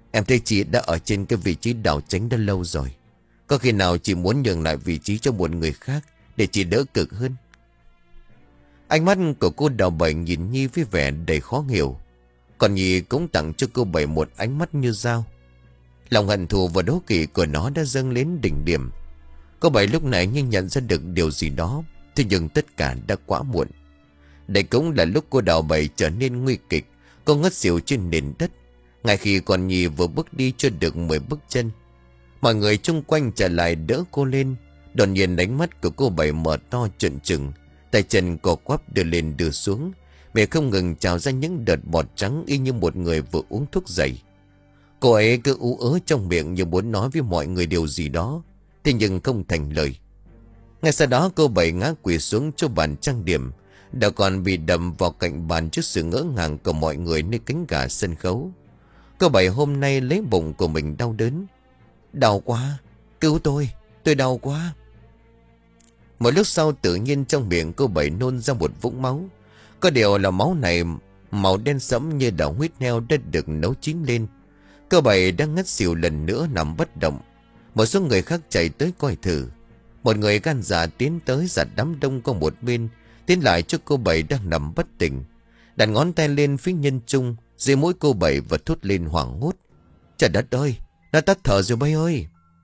Em thấy chị đã ở trên cái vị trí đảo tránh đã lâu rồi. Có khi nào chị muốn nhường lại vị trí cho một người khác để chị đỡ cực hơn? Ánh mắt của cô Đào Bảy nhìn Nhi với vẻ đầy khó hiểu. Còn Nhi cũng tặng cho cô Bảy một ánh mắt như dao. Lòng hận thù và đố kỵ của nó đã dâng lên đỉnh điểm. Cô Bảy lúc này như nhận ra được điều gì đó. Thế nhưng tất cả đã quá muộn. Đây cũng là lúc cô Đào Bảy trở nên nguy kịch. Cô ngất xỉu trên nền đất. Ngay khi con Nhi vừa bước đi chưa được mười bước chân. Mọi người chung quanh trở lại đỡ cô lên. Đột nhiên ánh mắt của cô Bảy mở to trợn trừng. Tay chân co quắp đưa lên đưa xuống. Miệng không ngừng trào ra những đợt bọt trắng y như một người vừa uống thuốc dày. Cô ấy cứ ú ớ trong miệng như muốn nói với mọi người điều gì đó. Thế nhưng không thành lời. Ngay sau đó cô Bảy ngã quỵ xuống chỗ bàn trang điểm. Đã còn bị đầm vào cạnh bàn trước sự ngỡ ngàng của mọi người nơi cánh gà sân khấu. Cô Bảy hôm nay lấy bụng của mình đau đớn. Đau quá, cứu tôi, tôi đau quá. Một lúc sau tự nhiên trong miệng cô Bảy nôn ra một vũng máu. Có điều là máu này màu đen sẫm như đảo huyết heo đã được nấu chín lên. Cô Bảy đang ngất xỉu lần nữa nằm bất động. Một số người khác chạy tới coi thử. Một người gan dạ tiến tới giặt đám đông qua một bên, tiến lại cho cô Bảy đang nằm bất tỉnh. Đặt ngón tay lên phía nhân trung, dưới mũi cô Bảy và thốt lên hoảng hốt. Trời đất ơi, nó tắt thở rồi Bảy ơi.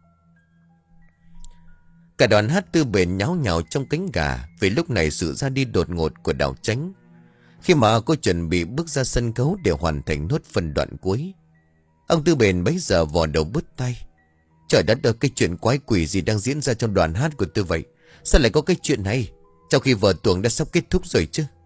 Cả đoàn hát Tư Bền nháo nhào trong cánh gà vì lúc này sự ra đi đột ngột của Đào Chánh. Khi mà cô chuẩn bị bước ra sân khấu để hoàn thành nốt phần đoạn cuối, ông Tư Bền bấy giờ vò đầu bứt tay. Trời đất ơi, cái chuyện quái quỷ gì đang diễn ra trong đoàn hát của tôi vậy? Sao lại có cái chuyện này trong khi vở tuồng đã sắp kết thúc rồi chứ?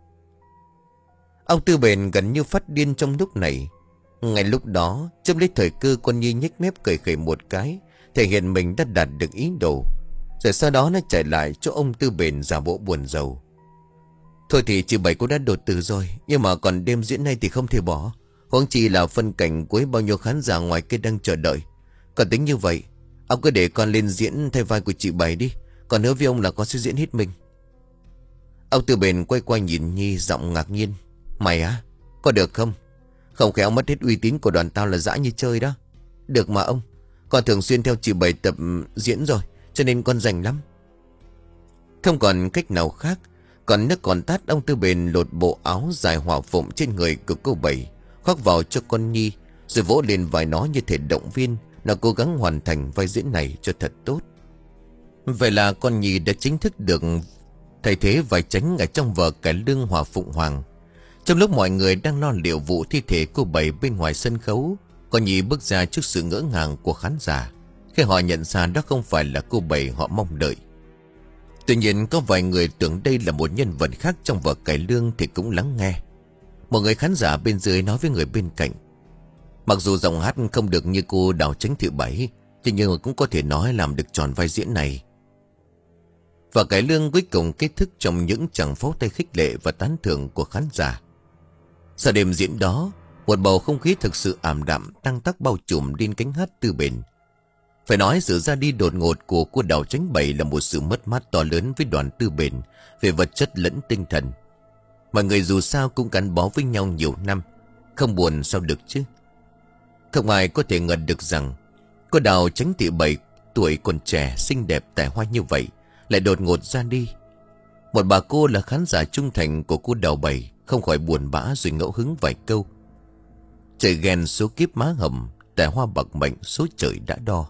Ông Tư Bền gần như phát điên trong lúc này. Ngay lúc đó, châm lấy thời cơ, con Nhi nhếch mép cười khẩy một cái, thể hiện mình đã đạt được ý đồ. Rồi sau đó nó chạy lại chỗ ông Tư Bền giả bộ buồn rầu. Thôi thì chị Bảy cũng đã đột tử rồi, nhưng mà còn đêm diễn này thì không thể bỏ. Huống chi là phân cảnh cuối bao nhiêu khán giả ngoài kia đang chờ đợi. Còn tính như vậy, ông cứ để con lên diễn thay vai của chị Bảy đi. Còn hứa với ông là con sẽ diễn hết mình. Ông Tư Bền quay qua nhìn Nhi giọng ngạc nhiên. Mày á, có được không? Không khéo mất hết uy tín của đoàn tao là dã như chơi đó. Được mà ông, con thường xuyên theo chị Bảy tập diễn rồi, cho nên con rành lắm. Không còn cách nào khác. Còn nước còn tát, ông Tư Bền lột bộ áo dài hỏa phụng trên người của cô Bảy, khoác vào cho con Nhi, rồi vỗ lên vai nó như thể động viên nó cố gắng hoàn thành vai diễn này cho thật tốt. Vậy là con Nhi đã chính thức được thay thế vai Chánh ở trong vở Cải Lương Hỏa Phụng Hoàng. Trong lúc mọi người đang lo liệu vụ thi thể cô Bảy bên ngoài sân khấu, con Nhi bước ra trước sự ngỡ ngàng của khán giả khi họ nhận ra đó không phải là cô Bảy họ mong đợi. Tuy nhiên có vài người tưởng đây là một nhân vật khác trong vở Cải Lương thì cũng lắng nghe. Một người khán giả bên dưới nói với người bên cạnh: mặc dù giọng hát không được như cô Đào Chánh Thị Bảy, thế nhưng cũng có thể nói làm được tròn vai diễn này. Và Cải Lương cuối cùng kết thúc trong những tràng pháo tay khích lệ và tán thưởng của khán giả. Sau đêm diễn đó, một bầu không khí thực sự ảm đạm tăng tắc bao trùm lên cánh hát Tư Bền. Phải nói sự ra đi đột ngột của cô Đào Chánh Bảy là một sự mất mát to lớn với đoàn Tư Bền về vật chất lẫn tinh thần. Mọi người dù sao cũng gắn bó với nhau nhiều năm, không buồn sao được chứ. Không ai có thể ngờ được rằng cô Đào Chánh Thị Bảy, tuổi còn trẻ, xinh đẹp, tài hoa như vậy, lại đột ngột ra đi. Một bà cô là khán giả trung thành của cô Đào Bảy không khỏi buồn bã rồi ngẫu hứng vài câu: trời ghen số kiếp má hầm, tài hoa bạc mệnh số trời đã đo.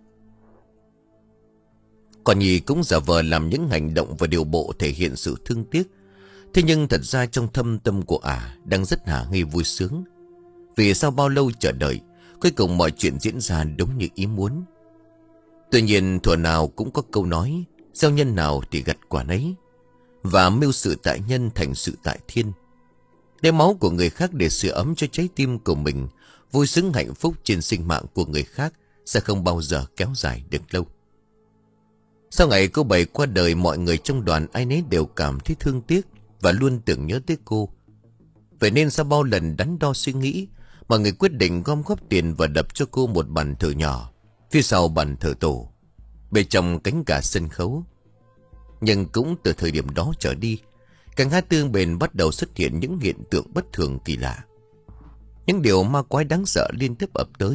Còn Nhi cũng giả vờ làm những hành động và điều bộ thể hiện sự thương tiếc. Thế nhưng thật ra trong thâm tâm của ả đang rất hả nghi vui sướng. Vì sau bao lâu chờ đợi, cuối cùng mọi chuyện diễn ra đúng như ý muốn. Tuy nhiên thuở nào cũng có câu nói: gieo nhân nào thì gặt quả nấy. Và mưu sự tại nhân thành sự tại thiên. Đem máu của người khác để sưởi ấm cho trái tim của mình, vui sướng hạnh phúc trên sinh mạng của người khác sẽ không bao giờ kéo dài được lâu. Sau ngày cô Bảy qua đời, mọi người trong đoàn ai nấy đều cảm thấy thương tiếc và luôn tưởng nhớ tới cô. Vậy nên sau bao lần đắn đo suy nghĩ, mọi người quyết định gom góp tiền và đập cho cô một bàn thờ nhỏ phía sau bàn thờ tổ, bên trong cánh cả sân khấu. Nhưng cũng từ thời điểm đó trở đi, cánh hát Tư Bền bắt đầu xuất hiện những hiện tượng bất thường kỳ lạ. Những điều ma quái đáng sợ liên tiếp ập tới.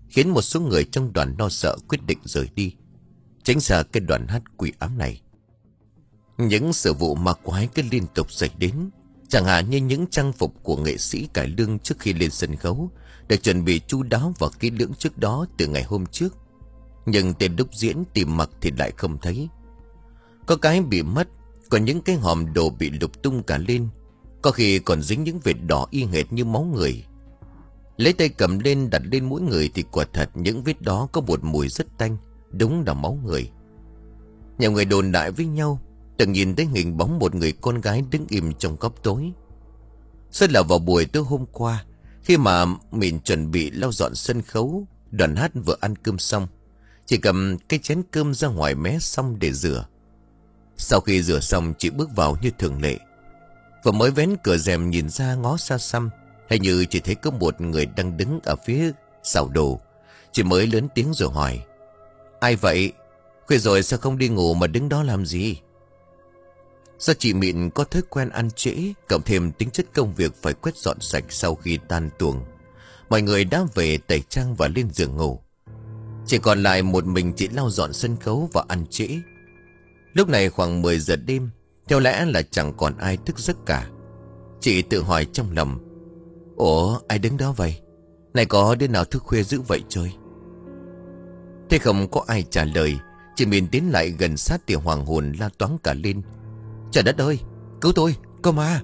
khiến một số người trong đoàn lo sợ quyết định rời đi, tránh xa cái đoàn hát quỷ ám này. Những sự vụ ma quái cứ liên tục xảy đến, chẳng hạn như những trang phục của nghệ sĩ cải lương trước khi lên sân khấu được chuẩn bị chu đáo và kỹ lưỡng trước đó từ ngày hôm trước, nhưng tên lúc diễn tìm mặc thì lại không thấy. Có cái bị mất, còn những cái hòm đồ bị lục tung cả lên, có khi còn dính những vệt đỏ y hệt như máu người. Lấy tay cầm lên đặt lên mũi người thì quả thật những vết đó có một mùi rất tanh, đúng là máu người. Nhiều người đồn đại với nhau từng nhìn thấy hình bóng một người con gái đứng im trong góc tối. Rất là vào buổi tối hôm qua, khi mà mình chuẩn bị lau dọn sân khấu, đoàn hát vừa ăn cơm xong, chỉ cầm cái chén cơm ra ngoài mé xong để rửa. Sau khi rửa xong, chị bước vào như thường lệ, và mới vén cửa rèm nhìn ra ngó xa xăm, hình như chỉ thấy có một người đang đứng ở phía xào đồ. Chị mới lớn tiếng rồi hỏi: "Ai vậy? Khuya rồi sao không đi ngủ mà đứng đó làm gì?" Do chị Mịn có thói quen ăn trễ, cộng thêm tính chất công việc phải quét dọn sạch sau khi tan tuồng, mọi người đã về tẩy trang và lên giường ngủ. Chỉ còn lại một mình chị lau dọn sân khấu và ăn trễ. Lúc này khoảng mười giờ đêm, theo lẽ là chẳng còn ai thức giấc cả. Chị tự hỏi trong lòng: "Ủa, ai đứng đó vậy? Này có đứa nào thức khuya dữ vậy trời?" Thế không có ai trả lời, chị Mịn tiến lại gần sát thì hoàng hồn la toáng cả lên: "Trời đất ơi, cứu tôi, có ma!"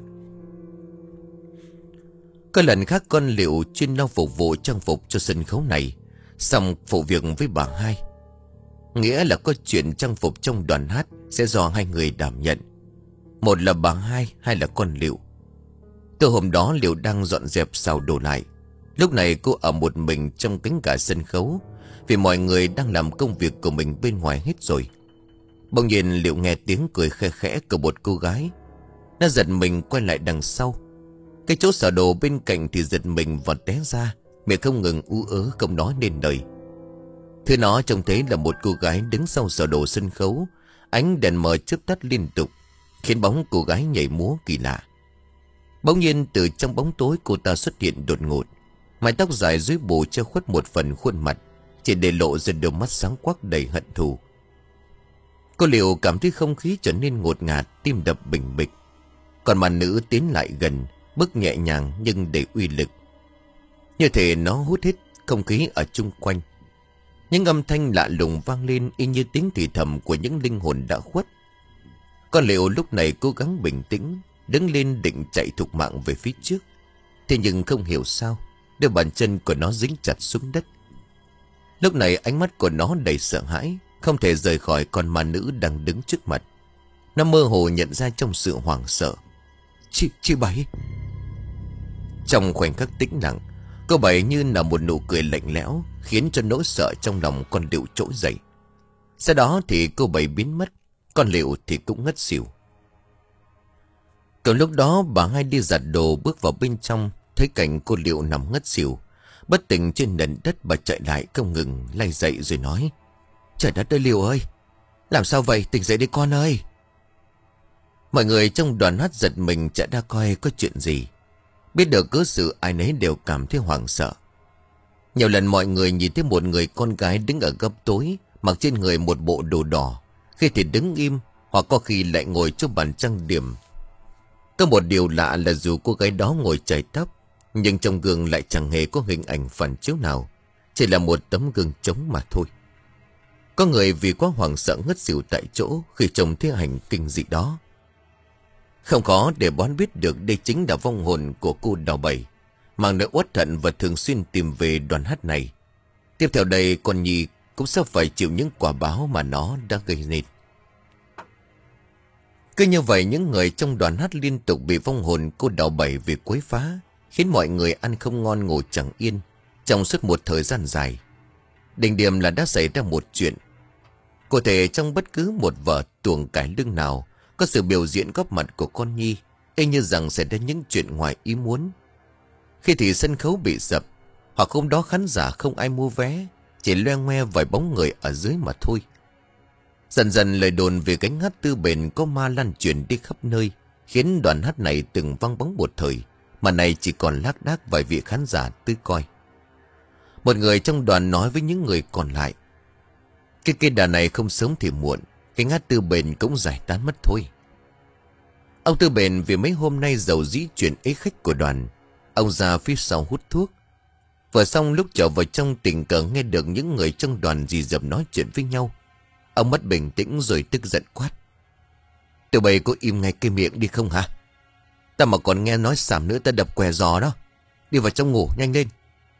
Có lần khác con Liệu chuyên lau phục vụ trang phục cho sân khấu này, xong phụ việc với bà Hai. Nghĩa là có chuyện trang phục trong đoàn hát sẽ do hai người đảm nhận, một là bà Hai, hai là con Liệu. Từ hôm đó Liệu đang dọn dẹp xào đồ lại. Lúc này cô ở một mình trong cánh cả sân khấu, vì mọi người đang làm công việc của mình bên ngoài hết rồi. Bỗng nhiên Liệu nghe tiếng cười khe khẽ của một cô gái. Nó giật mình quay lại đằng sau. Cái chỗ xào đồ bên cạnh thì giật mình và té ra, miệng không ngừng ú ớ không nói nên lời. Thứ nó trông thấy là một cô gái đứng sau xào đồ sân khấu. Ánh đèn mờ chớp tắt liên tục, khiến bóng cô gái nhảy múa kỳ lạ. Bỗng nhiên từ trong bóng tối cô ta xuất hiện đột ngột. Mái tóc dài rối bù che khuất một phần khuôn mặt, chỉ để lộ ra đôi mắt sáng quắc đầy hận thù. Cô Liệu cảm thấy không khí trở nên ngột ngạt, tim đập bình bịch. Còn mà nữ tiến lại gần, bước nhẹ nhàng nhưng đầy uy lực. Như thể nó hút hết không khí ở chung quanh. Những âm thanh lạ lùng vang lên y như tiếng thì thầm của những linh hồn đã khuất. Con Liệu lúc này cố gắng bình tĩnh, đứng lên định chạy thục mạng về phía trước. Thế nhưng không hiểu sao, đôi bàn chân của nó dính chặt xuống đất. Lúc này ánh mắt của nó đầy sợ hãi, không thể rời khỏi con ma nữ đang đứng trước mặt. Nó mơ hồ nhận ra trong sự hoảng sợ: Chị, chị Bảy. Trong khoảnh khắc tĩnh lặng, cô Bảy như là một nụ cười lạnh lẽo, khiến cho nỗi sợ trong lòng con Liệu trỗi dậy. Sau đó thì cô Bảy biến mất, con Liệu thì cũng ngất xỉu. Cùng lúc đó bà Hai đi giặt đồ bước vào bên trong, thấy cảnh cô Liệu nằm ngất xỉu bất tỉnh trên nền đất. Bà chạy lại không ngừng lay dậy rồi nói: "Trời đất ơi Liệu ơi, làm sao vậy, tỉnh dậy đi con ơi." Mọi người trong đoàn hát giật mình chạy ra coi có chuyện gì. Biết được cớ sự, ai nấy đều cảm thấy hoảng sợ. Nhiều lần mọi người nhìn thấy một người con gái đứng ở góc tối, mặc trên người một bộ đồ đỏ, khi thì đứng im, hoặc có khi lại ngồi trước bàn trang điểm. Có một điều lạ là dù cô gái đó ngồi chải tóc, nhưng trong gương lại chẳng hề có hình ảnh phản chiếu nào, chỉ là một tấm gương trống mà thôi. Có người vì quá hoảng sợ ngất xỉu tại chỗ khi trông thấy hành kinh dị đó. Không khó để đoán biết được đây chính là vong hồn của cô Đào Bảy, mang nỗi uất hận và thường xuyên tìm về đoàn hát này. Tiếp theo đây con Nhi cũng sẽ phải chịu những quả báo mà nó đã gây nên. Cứ như vậy những người trong đoàn hát liên tục bị vong hồn cô Đào Bảy về quấy phá, khiến mọi người ăn không ngon ngủ chẳng yên trong suốt một thời gian dài. Đỉnh điểm là đã xảy ra một chuyện. Cụ thể trong bất cứ một vở tuồng cải lương nào có sự biểu diễn góp mặt của con Nhi, y như rằng xảy ra những chuyện ngoài ý muốn. Khi thì sân khấu bị sập, hoặc hôm đó khán giả không ai mua vé, chỉ loe ngoe vài bóng người ở dưới mà thôi. Dần dần lời đồn về cánh hát Tư Bền có ma lan truyền đi khắp nơi, khiến đoàn hát này từng vang bóng một thời, mà này chỉ còn lác đác vài vị khán giả tới coi. Một người trong đoàn nói với những người còn lại: Cái cây đà này không sớm thì muộn, cái ngát Tư Bền cũng giải tán mất thôi. Ông Tư Bền vì mấy hôm nay giàu dĩ chuyện ế khách của đoàn, ông ra phía sau hút thuốc. Vừa xong lúc trở vào trong tình cờ nghe được những người trong đoàn dì dầm nói chuyện với nhau. Ông mất bình tĩnh rồi tức giận quát: Tụi bay có im ngay cái miệng đi không hả? Ta mà còn nghe nói xàm nữa ta đập què giò đó. Đi vào trong ngủ nhanh lên.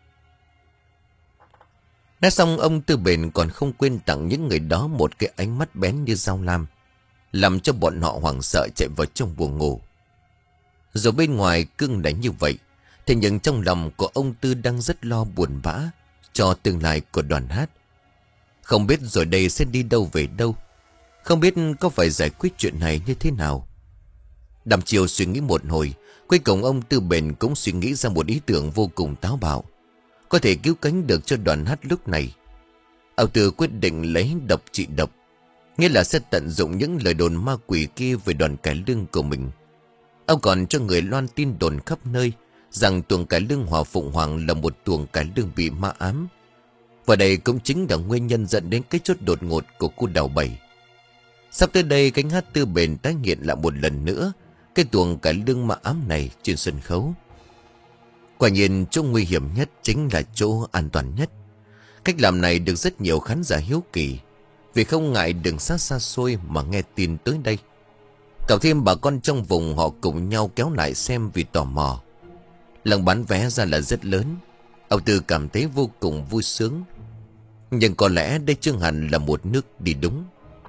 Nói xong ông Tư Bền còn không quên tặng những người đó một cái ánh mắt bén như dao lam, làm cho bọn họ hoảng sợ chạy vào trong buồng ngủ. Dù bên ngoài cưng đánh như vậy, thế nhưng trong lòng của ông Tư đang rất lo buồn bã cho tương lai của đoàn hát. Không biết rồi đây sẽ đi đâu về đâu, không biết có phải giải quyết chuyện này như thế nào. Đăm chiều suy nghĩ một hồi, cuối cùng ông Tư Bền cũng suy nghĩ ra một ý tưởng vô cùng táo bạo, có thể cứu cánh được cho đoàn hát lúc này. Ông Tư quyết định lấy độc trị độc, nghĩa là sẽ tận dụng những lời đồn ma quỷ kia về đoàn cải lương của mình. Ông còn cho người loan tin đồn khắp nơi rằng tuồng cải lương Hòa Phụng Hoàng là một tuồng cải lương bị ma ám. Và đây cũng chính là nguyên nhân dẫn đến cái chốt đột ngột của cô Đào Bảy. Sắp tới đây cánh hát Tư Bền tái hiện lại một lần nữa cái tuồng cải lương ma ám này trên sân khấu. Quả nhiên chỗ nguy hiểm nhất chính là chỗ an toàn nhất. Cách làm này được rất nhiều khán giả hiếu kỳ, vì không ngại đường xa xa xôi mà nghe tin tới đây. Cộng thêm bà con trong vùng họ cùng nhau kéo lại xem vì tò mò. Lần bán vé ra là rất lớn. Ông Tư cảm thấy vô cùng vui sướng. Nhưng có lẽ đây chưa hẳn là một nước đi đúng.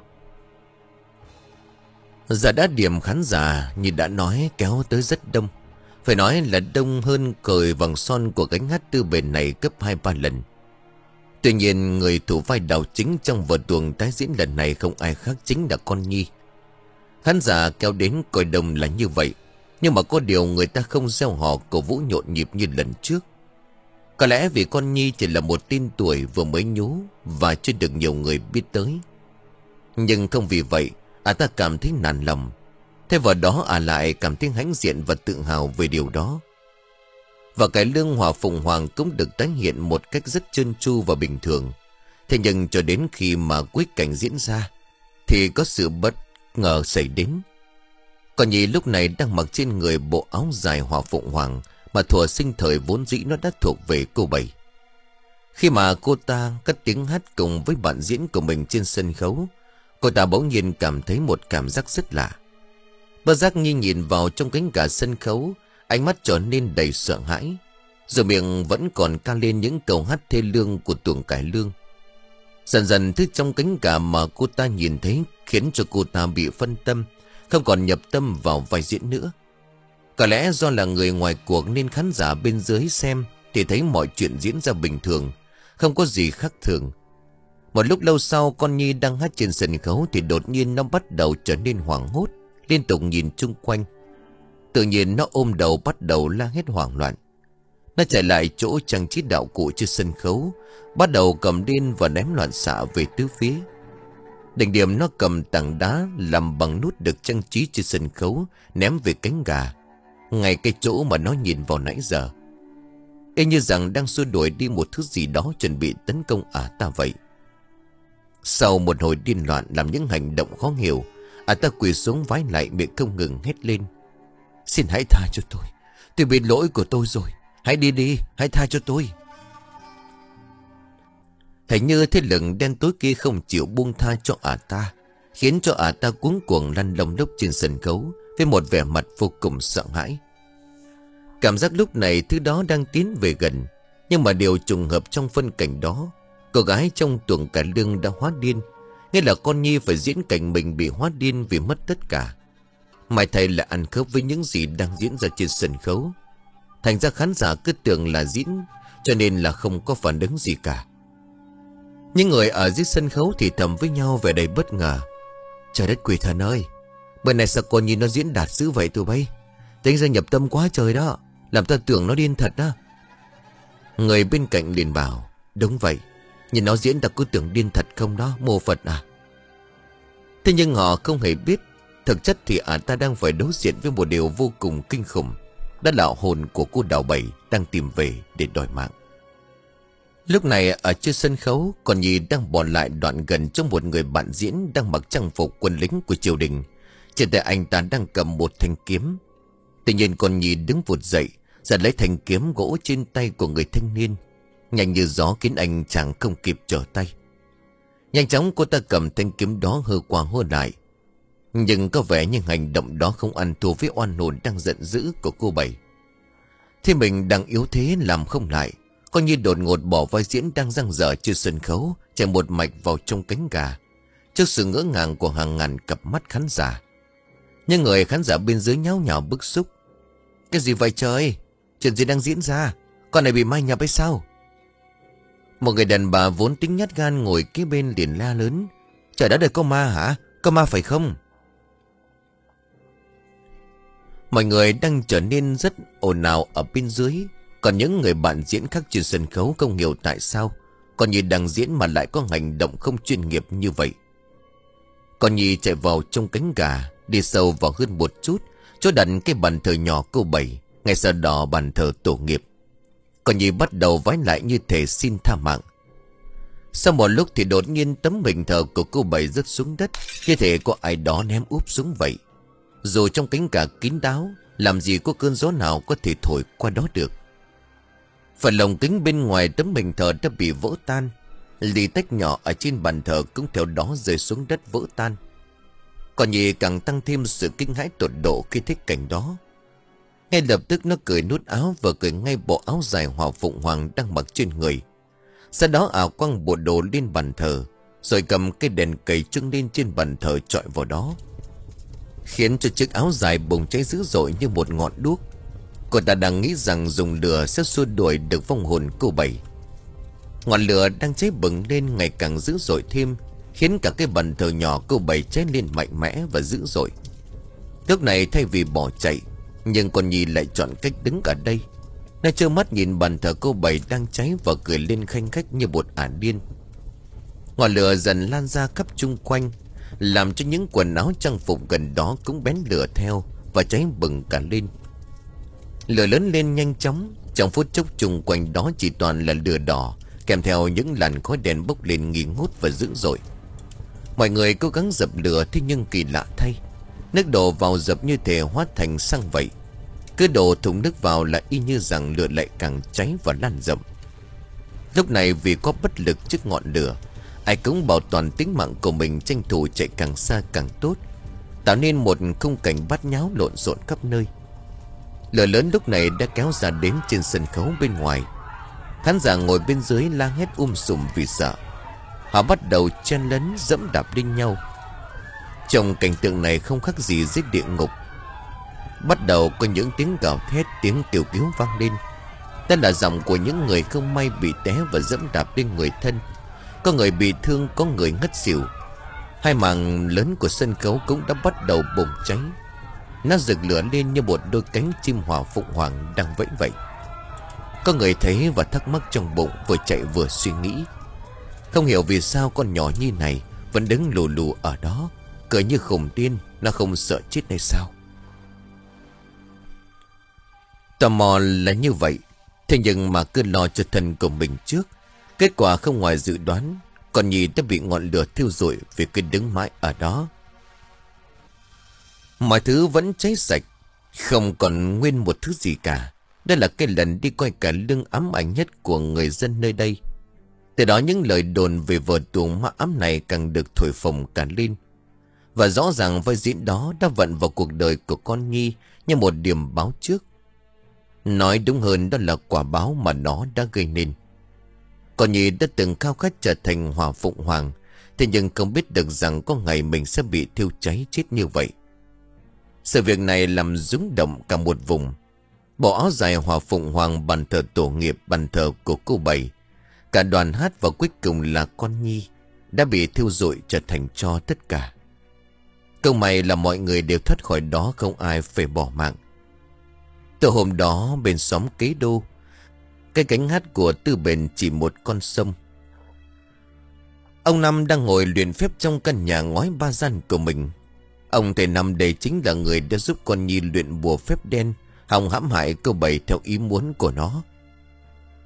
Giờ đã điểm khán giả như đã nói kéo tới rất đông. Phải nói là đông hơn cời vòng son của cánh hát Tư Bền này gấp hai ba lần. Tuy nhiên người thủ vai đạo chính trong vở tuồng tái diễn lần này không ai khác chính là con Nhi. Khán giả kéo đến coi đông là như vậy, nhưng mà có điều người ta không reo hò cổ vũ nhộn nhịp như lần trước. Có lẽ vì con Nhi chỉ là một tên tuổi vừa mới nhú và chưa được nhiều người biết tới. Nhưng không vì vậy à ta cảm thấy nản lòng. Thế vào đó à lại cảm thấy hãnh diện và tự hào về điều đó. Và cái lương Hòa Phụng Hoàng cũng được tái hiện một cách rất trơn tru và bình thường. Thế nhưng cho đến khi mà cuối cảnh diễn ra thì có sự bất ngờ xảy đến. Còn Nhi lúc này đang mặc trên người bộ áo dài Hòa Phụng Hoàng mà thuở sinh thời vốn dĩ nó đã thuộc về cô Bảy. Khi mà cô ta cất tiếng hát cùng với bạn diễn của mình trên sân khấu, cô ta bỗng nhiên cảm thấy một cảm giác rất lạ. Bất giác Nhi nhìn vào trong cánh cả sân khấu, ánh mắt trở nên đầy sợ hãi, rồi miệng vẫn còn ca lên những câu hát thê lương của tuồng cải lương. Dần dần thứ trong cánh cả mà cô ta nhìn thấy khiến cho cô ta bị phân tâm, không còn nhập tâm vào vai diễn nữa. Có lẽ do là người ngoài cuộc nên khán giả bên dưới xem thì thấy mọi chuyện diễn ra bình thường, không có gì khác thường. Một lúc lâu sau, con Nhi đang hát trên sân khấu thì đột nhiên nó bắt đầu trở nên hoảng hốt, liên tục nhìn chung quanh. Tự nhiên nó ôm đầu bắt đầu la hét hoảng loạn. Nó chạy lại chỗ trang trí đạo cụ trên sân khấu, bắt đầu cầm điên và ném loạn xạ về tứ phía. Đỉnh điểm nó cầm tảng đá làm bằng nút được trang trí trên sân khấu, ném về cánh gà, ngay cái chỗ mà nó nhìn vào nãy giờ. Y như rằng đang xua đuổi đi một thứ gì đó chuẩn bị tấn công ả ta vậy. Sau một hồi điên loạn làm những hành động khó hiểu, ả ta quỳ xuống vái lại, miệng không ngừng hét lên: Xin hãy tha cho tôi, tôi bị lỗi của tôi rồi, hãy đi đi, hãy tha cho tôi. Hình như thế lực đen tối kia không chịu buông tha cho ả ta, khiến cho ả ta cuống cuồng lăn lông lốc trên sân khấu với một vẻ mặt vô cùng sợ hãi. Cảm giác lúc này thứ đó đang tiến về gần. Nhưng mà điều trùng hợp trong phân cảnh đó, cô gái trong tuồng cải lương đã hóa điên, nghĩa là con Nhi phải diễn cảnh mình bị hóa điên vì mất tất cả. Mai thầy lại ăn khớp với những gì đang diễn ra trên sân khấu. Thành ra khán giả cứ tưởng là diễn, cho nên là không có phản ứng gì cả. Những người ở dưới sân khấu thì thầm với nhau về đầy bất ngờ: Trời đất quỷ thần ơi, bữa này sao con Nhi nó diễn đạt dữ vậy tụi bay? Tính ra nhập tâm quá trời đó, làm ta tưởng nó điên thật đó. Người bên cạnh liền bảo: Đúng vậy, nhìn nó diễn ta cứ tưởng điên thật không đó, mô Phật à. Thế nhưng họ không hề biết, thực chất thì ả ta đang phải đối diện với một điều vô cùng kinh khủng. Đó là hồn của cô Đào Bảy đang tìm về để đòi mạng. Lúc này ở trên sân khấu, con Nhi đang bỏ lại đoạn gần cho một người bạn diễn đang mặc trang phục quân lính của triều đình. Trên tay anh ta đang cầm một thanh kiếm. Tự nhiên con Nhi đứng vụt dậy, giật lấy thanh kiếm gỗ trên tay của người thanh niên. Nhanh như gió khiến anh chàng không kịp trở tay. Nhanh chóng cô ta cầm thanh kiếm đó hơ qua hơ lại. Nhưng có vẻ như hành động đó không ăn thua với oan hồn đang giận dữ của cô Bảy. Thế mình đang yếu thế làm không lại, con Nhi đột ngột bỏ vai diễn đang dang dở trên sân khấu, chạy một mạch vào trong cánh gà, trước sự ngỡ ngàng của hàng ngàn cặp mắt khán giả. Nhưng người khán giả bên dưới nháo nhào bức xúc. Cái gì vậy trời? Chuyện gì đang diễn ra? Con này bị mai nhập hay sao? Một người đàn bà vốn tính nhát gan ngồi kế bên liền la lớn. Trời đất ơi, có ma hả? Có ma phải không? Mọi người đang trở nên rất ồn ào ở bên dưới. Còn những người bạn diễn khác trên sân khấu không hiểu tại sao con Nhi đang diễn mà lại có hành động không chuyên nghiệp như vậy. Con Nhi chạy vào trong cánh gà, đi sâu vào hơn một chút, chỗ đặt cái bàn thờ nhỏ cô Bảy, ngay sau đó bàn thờ tổ nghiệp. Con Nhi bắt đầu vái lại như thể xin tha mạng. Sau một lúc thì đột nhiên tấm bình thờ của cô Bảy rớt xuống đất, như thể có ai đó ném úp xuống vậy. Dù trong cánh gà kín đáo, làm gì có cơn gió nào có thể thổi qua đó được. Phần lồng kính bên ngoài tấm bình thờ đã bị vỡ tan. Ly tách nhỏ ở trên bàn thờ cũng theo đó rơi xuống đất vỡ tan. Còn Nhi càng tăng thêm sự kinh hãi tột độ khi thấy cảnh đó. Ngay lập tức nó cởi nút áo và cởi ngay bộ áo dài hoa phụng hoàng đang mặc trên người. Sau đó ảo quăng bộ đồ lên bàn thờ, rồi cầm cái đèn cầy trưng lên trên bàn thờ chọi vào đó, khiến cho chiếc áo dài bùng cháy dữ dội như một ngọn đuốc. Cô ta đang nghĩ rằng dùng lửa sẽ xua đuổi được vong hồn cô Bảy. Ngọn lửa đang cháy bừng lên ngày càng dữ dội thêm, khiến cả cái bàn thờ nhỏ cô Bảy cháy lên mạnh mẽ và dữ dội. Lúc này thay vì bỏ chạy, nhưng con Nhi lại chọn cách đứng ở đây. Nó trơ mắt nhìn bàn thờ cô Bảy đang cháy và cười lên khanh khách như một ả điên. Ngọn lửa dần lan ra khắp chung quanh, làm cho những quần áo trang phục gần đó cũng bén lửa theo và cháy bừng cả lên. Lửa lớn lên nhanh chóng, trong phút chốc chung quanh đó chỉ toàn là lửa đỏ, kèm theo những làn khói đèn bốc lên nghi ngút và dữ dội. Mọi người cố gắng dập lửa, thế nhưng kỳ lạ thay, nước đổ vào dập như thể hóa thành xăng vậy. Cứ đổ thùng nước vào là y như rằng lửa lại càng cháy và lan rộng. Lúc này vì có bất lực trước ngọn lửa, ai cũng bảo toàn tính mạng của mình, tranh thủ chạy càng xa càng tốt, tạo nên một khung cảnh bát nháo lộn xộn khắp nơi. Lửa lớn lúc này đã kéo ra đến trên sân khấu bên ngoài. Khán giả ngồi bên dưới la hét um sùm vì sợ. Họ bắt đầu chen lấn dẫm đạp lên nhau. Trong cảnh tượng này không khác gì dưới địa ngục. Bắt đầu có những tiếng gào thét, tiếng kêu cứu vang lên. Đó là giọng của những người không may bị té và dẫm đạp lên người thân. Có người bị thương, có người ngất xỉu. Hai màn lớn của sân khấu cũng đã bắt đầu bùng cháy. Nó rực lửa lên như một đôi cánh chim hỏa phụng hoàng đang vẫy vậy. Có người thấy và thắc mắc trong bụng, vừa chạy vừa suy nghĩ. Không hiểu vì sao con nhỏ Nhi này vẫn đứng lù lù ở đó, cười như khùng điên. Nó không sợ chết hay sao? Tò mò là như vậy, thế nhưng mà cứ lo cho thân của mình trước. Kết quả không ngoài dự đoán, con Nhi đã bị ngọn lửa thiêu rụi vì cứ đứng mãi ở đó. Mọi thứ vẫn cháy sạch, không còn nguyên một thứ gì cả. Đây là cái lần đi coi cả lưng ám ảnh nhất của người dân nơi đây. Từ đó những lời đồn về vở tuồng ma ám này càng được thổi phồng cả lên. Và rõ ràng vai diễn đó đã vận vào cuộc đời của con Nhi như một điểm báo trước. Nói đúng hơn, đó là quả báo mà nó đã gây nên. Con Nhi đã từng khao khát trở thành hỏa phụng hoàng, thế nhưng không biết được rằng có ngày mình sẽ bị thiêu cháy chết như vậy. Sự việc này làm rung động cả một vùng. Bộ áo dài hỏa phụng hoàng, bàn thờ tổ nghiệp, bàn thờ của cô Bảy, cả đoàn hát và cuối cùng là con Nhi đã bị thiêu rụi trở thành tro tất cả. Câu may là mọi người đều thoát khỏi đó, không ai phải bỏ mạng. Từ hôm đó bên xóm kế đô, cái cánh hát của Tư Bền chỉ một con sông. Ông Năm đang ngồi luyện phép trong căn nhà ngói ba gian của mình. Ông thầy Năm đây chính là người đã giúp con Nhi luyện bùa phép đen, hòng hãm hại cô Bảy theo ý muốn của nó.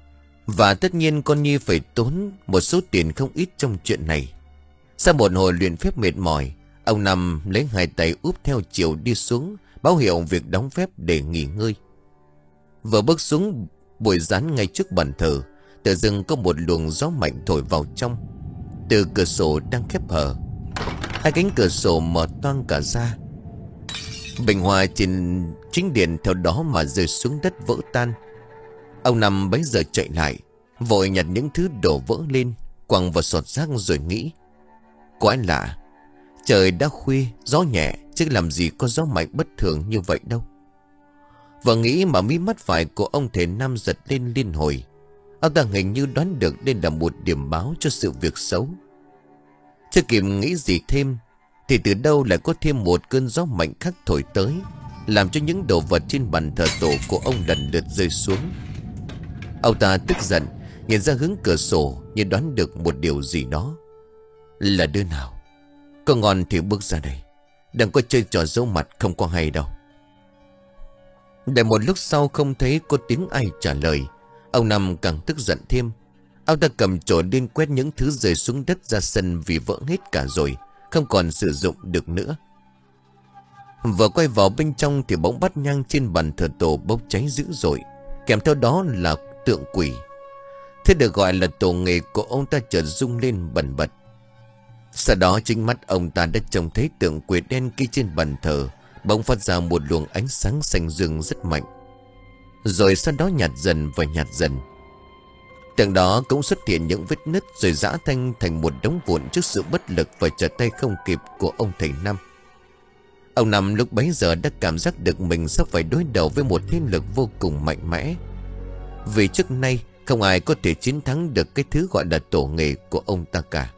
Và tất nhiên con Nhi phải tốn một số tiền không ít trong chuyện này. Sau một hồi luyện phép mệt mỏi, ông Năm lấy hai tay úp theo chiều đi xuống, báo hiệu việc đóng phép để nghỉ ngơi. Vừa bước xuống bụi rán ngay trước bàn thờ, tự dưng có một luồng gió mạnh thổi vào trong. Từ cửa sổ đang khép hờ, hai cánh cửa sổ mở toang cả ra. Bình hoa trên chính điện theo đó mà rơi xuống đất vỡ tan. Ông Năm bấy giờ chạy lại, vội nhặt những thứ đổ vỡ lên, quăng vào sọt rác rồi nghĩ: quái lạ, trời đã khuya, gió nhẹ, chứ làm gì có gió mạnh bất thường như vậy đâu. Vừa nghĩ mà mí mắt phải của ông thầy Năm giật lên liên hồi. Ông ta hình như đoán được đây là một điểm báo cho sự việc xấu. Chưa kịp nghĩ gì thêm, thì từ đâu lại có thêm một cơn gió mạnh khác thổi tới, làm cho những đồ vật trên bàn thờ tổ của ông lần lượt rơi xuống. Ông ta tức giận nhìn ra hướng cửa sổ, như đoán được một điều gì đó. Là đứa nào? Có ngon thì bước ra đây, đừng có chơi trò giấu mặt không có hay đâu. Để một lúc sau không thấy có tiếng ai trả lời, ông Năm càng tức giận thêm. Ông ta cầm chổi lên quét những thứ rơi xuống đất ra sân vì vỡ hết cả rồi, không còn sử dụng được nữa. Vừa quay vào bên trong thì bóng bát nhang trên bàn thờ tổ bốc cháy dữ dội, kèm theo đó là tượng quỷ. Thế được gọi là tổ nghề của ông ta chợt rung lên bần bật. Sau đó chính mắt ông ta đã trông thấy tượng quỷ đen kia trên bàn thờ bỗng phát ra một luồng ánh sáng xanh dương rất mạnh, rồi sau đó nhạt dần và nhạt dần. Tượng đó cũng xuất hiện những vết nứt rồi rã thanh thành một đống vụn trước sự bất lực và trở tay không kịp của ông thầy Năm. Ông Năm lúc bấy giờ đã cảm giác được mình sắp phải đối đầu với một thế lực vô cùng mạnh mẽ, vì trước nay không ai có thể chiến thắng được cái thứ gọi là tổ nghề của ông ta cả.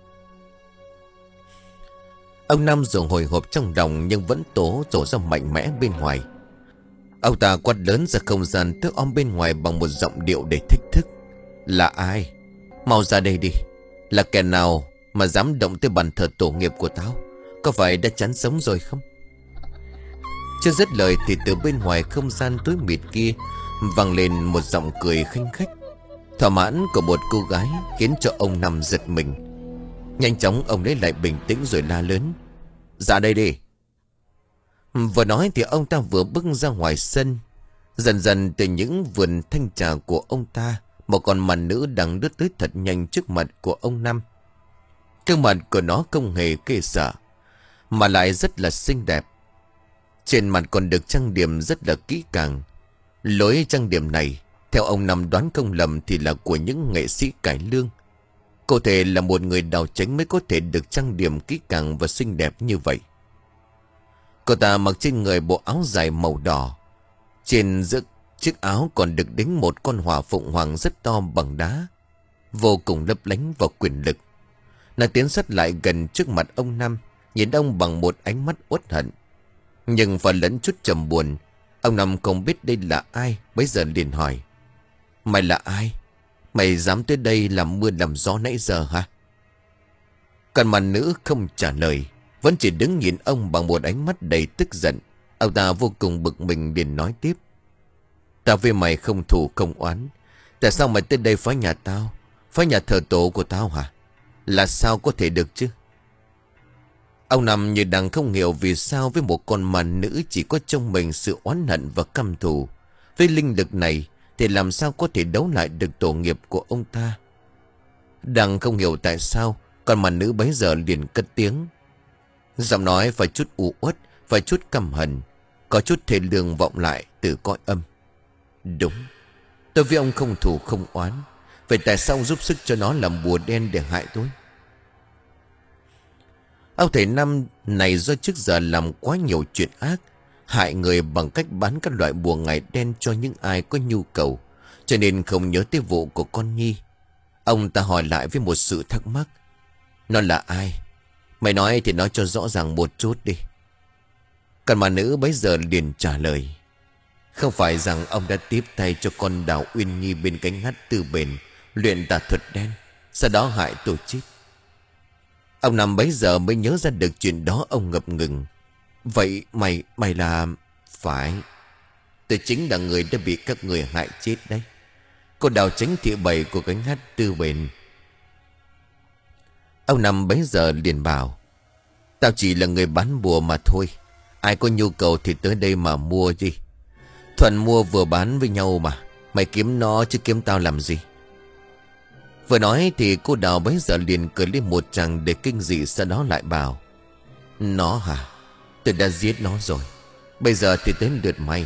Ông Năm dù hồi hộp trong lòng nhưng vẫn tố rổ ra mạnh mẽ bên ngoài. Ông ta quát lớn ra không gian thức om bên ngoài bằng một giọng điệu để thách thức: là ai? Mau ra đây đi. Là kẻ nào mà dám động tới bàn thờ tổ nghiệp của tao? Có phải đã chán sống rồi không? Chưa dứt lời thì từ bên ngoài không gian tối mịt kia vang lên một giọng cười khanh khách, thỏa mãn của một cô gái, khiến cho ông Năm giật mình. Nhanh chóng ông lấy lại bình tĩnh rồi la lớn: ra đây đi. Vừa nói thì ông ta vừa bước ra ngoài sân. Dần dần từ những vườn thanh trà của ông ta, một con màn nữ đang lướt tới thật nhanh trước mặt của ông Năm. Gương mặt của nó không hề ghê sợ, mà lại rất là xinh đẹp. Trên mặt còn được trang điểm rất là kỹ càng. Lối trang điểm này, theo ông Năm đoán không lầm thì là của những nghệ sĩ cải lương. Cô thể là một người đào chánh mới có thể được trang điểm kỹ càng và xinh đẹp như vậy. Cô ta mặc trên người bộ áo dài màu đỏ. Trên giữa chiếc áo còn được đính một con hỏa phụng hoàng rất to bằng đá, vô cùng lấp lánh và quyền lực. Nàng tiến sát lại gần trước mặt ông Năm, nhìn ông bằng một ánh mắt uất hận, nhưng phần lẫn chút trầm buồn. Ông Năm không biết đây là ai, bấy giờ liền hỏi: mày là ai? Mày dám tới đây làm mưa làm gió nãy giờ hả? Còn màn nữ không trả lời, vẫn chỉ đứng nhìn ông bằng một ánh mắt đầy tức giận. Ông ta vô cùng bực mình liền nói tiếp: tao với mày không thù không oán, tại sao mày tới đây phá nhà tao, phá nhà thờ tổ của tao hả? Là sao có thể được chứ? Ông Năm như đang không hiểu vì sao với một con màn nữ chỉ có trong mình sự oán hận và căm thù. Với linh lực này thì làm sao có thể đấu lại được tổ nghiệp của ông ta? Đang không hiểu tại sao, con màn nữ bấy giờ liền cất tiếng. Giọng nói phải chút u uất, phải chút căm hận, có chút thê lương vọng lại từ cõi âm. Đúng, tôi với ông không thù không oán, vậy tại sao ông giúp sức cho nó làm bùa đen để hại tôi? Ông thầy Năm này do trước giờ làm quá nhiều chuyện ác, hại người bằng cách bán các loại bùa ngải đen cho những ai có nhu cầu, cho nên không nhớ tới vụ của con Nhi. Ông ta hỏi lại với một sự thắc mắc: nó là ai? Mày nói thì nói cho rõ ràng một chút đi. Còn mà nữ bấy giờ liền trả lời: không phải rằng ông đã tiếp tay cho con Đào Uyên Nhi bên cánh hát Tư Bền luyện tà thuật đen, sau đó hại tôi chết. Ông Năm bấy giờ mới nhớ ra được chuyện đó. Ông ngập ngừng: vậy mày, mày là... Phải, tôi chính là người đã bị các người hại chết đấy. Cô Đào tránh thị bảy của cánh hát tư bền. Ông Năm bấy giờ liền bảo: Tao chỉ là người bán bùa mà thôi. Ai có nhu cầu thì tới đây mà mua gì. Thuần mua vừa bán với nhau mà. Mày kiếm nó chứ kiếm tao làm gì. Vừa nói thì cô Đào bấy giờ liền cười lên một tràng để kinh dị. Sau đó lại bảo: Nó hả? Tôi đã giết nó rồi. Bây giờ thì tới lượt mày.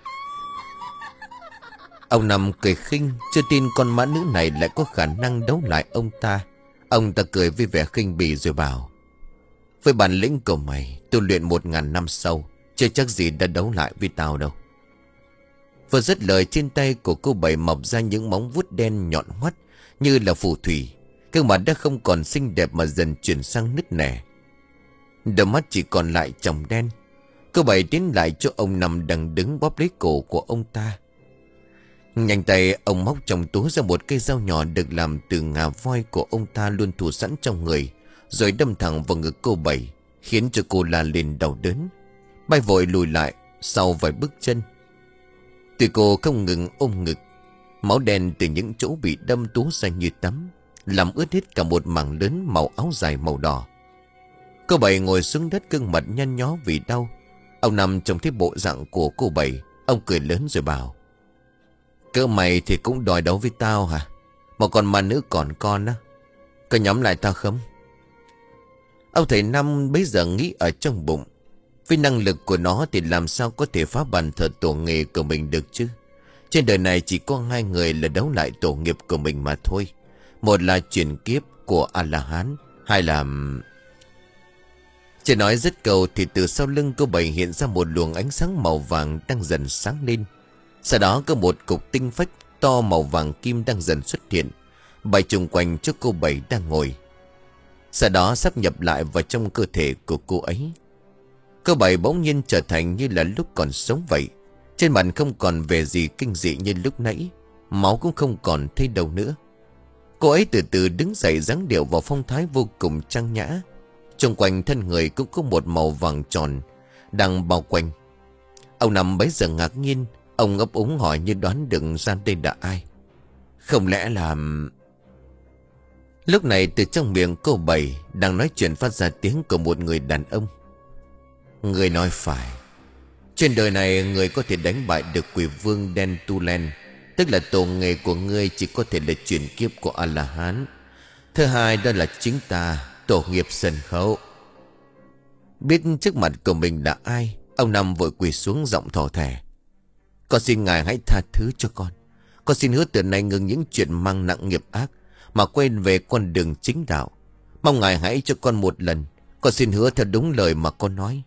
Ông Năm cười khinh, chưa tin con mã nữ này lại có khả năng đấu lại ông ta. Ông ta cười với vẻ khinh bỉ rồi bảo: Với bản lĩnh của mày, tu luyện một ngàn năm sau, chưa chắc gì đã đấu lại với tao đâu. Vừa dứt lời, trên tay của cô Bảy mọc ra những móng vuốt đen nhọn hoắt như là phù thủy. Gương mặt đã không còn xinh đẹp mà dần chuyển sang nứt nẻ. Đôi mắt chỉ còn lại tròng đen. Cô Bảy tiến lại chỗ ông Năm đang đứng, bóp lấy cổ của ông ta. Nhanh tay ông móc trong túi ra một cây dao nhỏ được làm từ ngà voi của ông ta luôn thủ sẵn trong người, rồi đâm thẳng vào ngực cô Bảy, khiến cho cô la lên đau đớn, bay vội lùi lại sau vài bước chân. Tuy cô không ngừng ôm ngực, máu đen từ những chỗ bị đâm túa ra như tắm, làm ướt hết cả một mảng lớn màu áo dài màu đỏ. Cô Bảy ngồi xuống đất, gương mặt nhăn nhó vì đau. Ông Năm trông thấy bộ dạng của cô Bảy, ông cười lớn rồi bảo: Cỡ mày thì cũng đòi đấu với tao hả? Một con ma nữ còn con á, có nhóm lại tao không? Ông thầy Năm bấy giờ nghĩ ở trong bụng: với năng lực của nó thì làm sao có thể phá bàn thờ tổ nghề của mình được chứ? Trên đời này chỉ có hai người là đấu lại tổ nghiệp của mình mà thôi. Một là chuyển kiếp của A-la-hán, hai là... Chỉ nói dứt câu thì từ sau lưng cô Bảy hiện ra một luồng ánh sáng màu vàng đang dần sáng lên. Sau đó có một cục tinh phách to màu vàng kim đang dần xuất hiện, bay chung quanh chỗ cô Bảy đang ngồi. Sau đó sắp nhập lại vào trong cơ thể của cô ấy. Cô Bảy bỗng nhiên trở thành như là lúc còn sống vậy. Trên mặt không còn vẻ gì kinh dị như lúc nãy, máu cũng không còn thấy đâu nữa. Cô ấy từ từ đứng dậy, dáng điệu vào phong thái vô cùng trang nhã. Xung quanh thân người cũng có một màu vàng tròn đang bao quanh. Ông Năm bấy giờ ngạc nhiên. Ông ấp úng hỏi như đoán được ra đây là ai. Không lẽ là... Lúc này từ trong miệng cô Bảy đang nói chuyện phát ra tiếng của một người đàn ông. Người nói phải. Trên đời này người có thể đánh bại được quỷ vương đen Tu Len, tức là tổ nghề của ngươi chỉ có thể là chuyển kiếp của A-la-hán. Thứ hai đó là chính ta, tổ nghiệp sân khấu. Biết trước mặt của mình là ai, ông Năm vội quỳ xuống giọng thỏ thẻ: Con xin ngài hãy tha thứ cho con. Con xin hứa từ nay ngừng những chuyện mang nặng nghiệp ác, mà quay về con đường chính đạo. Mong ngài hãy cho con một lần. Con xin hứa theo đúng lời mà con nói.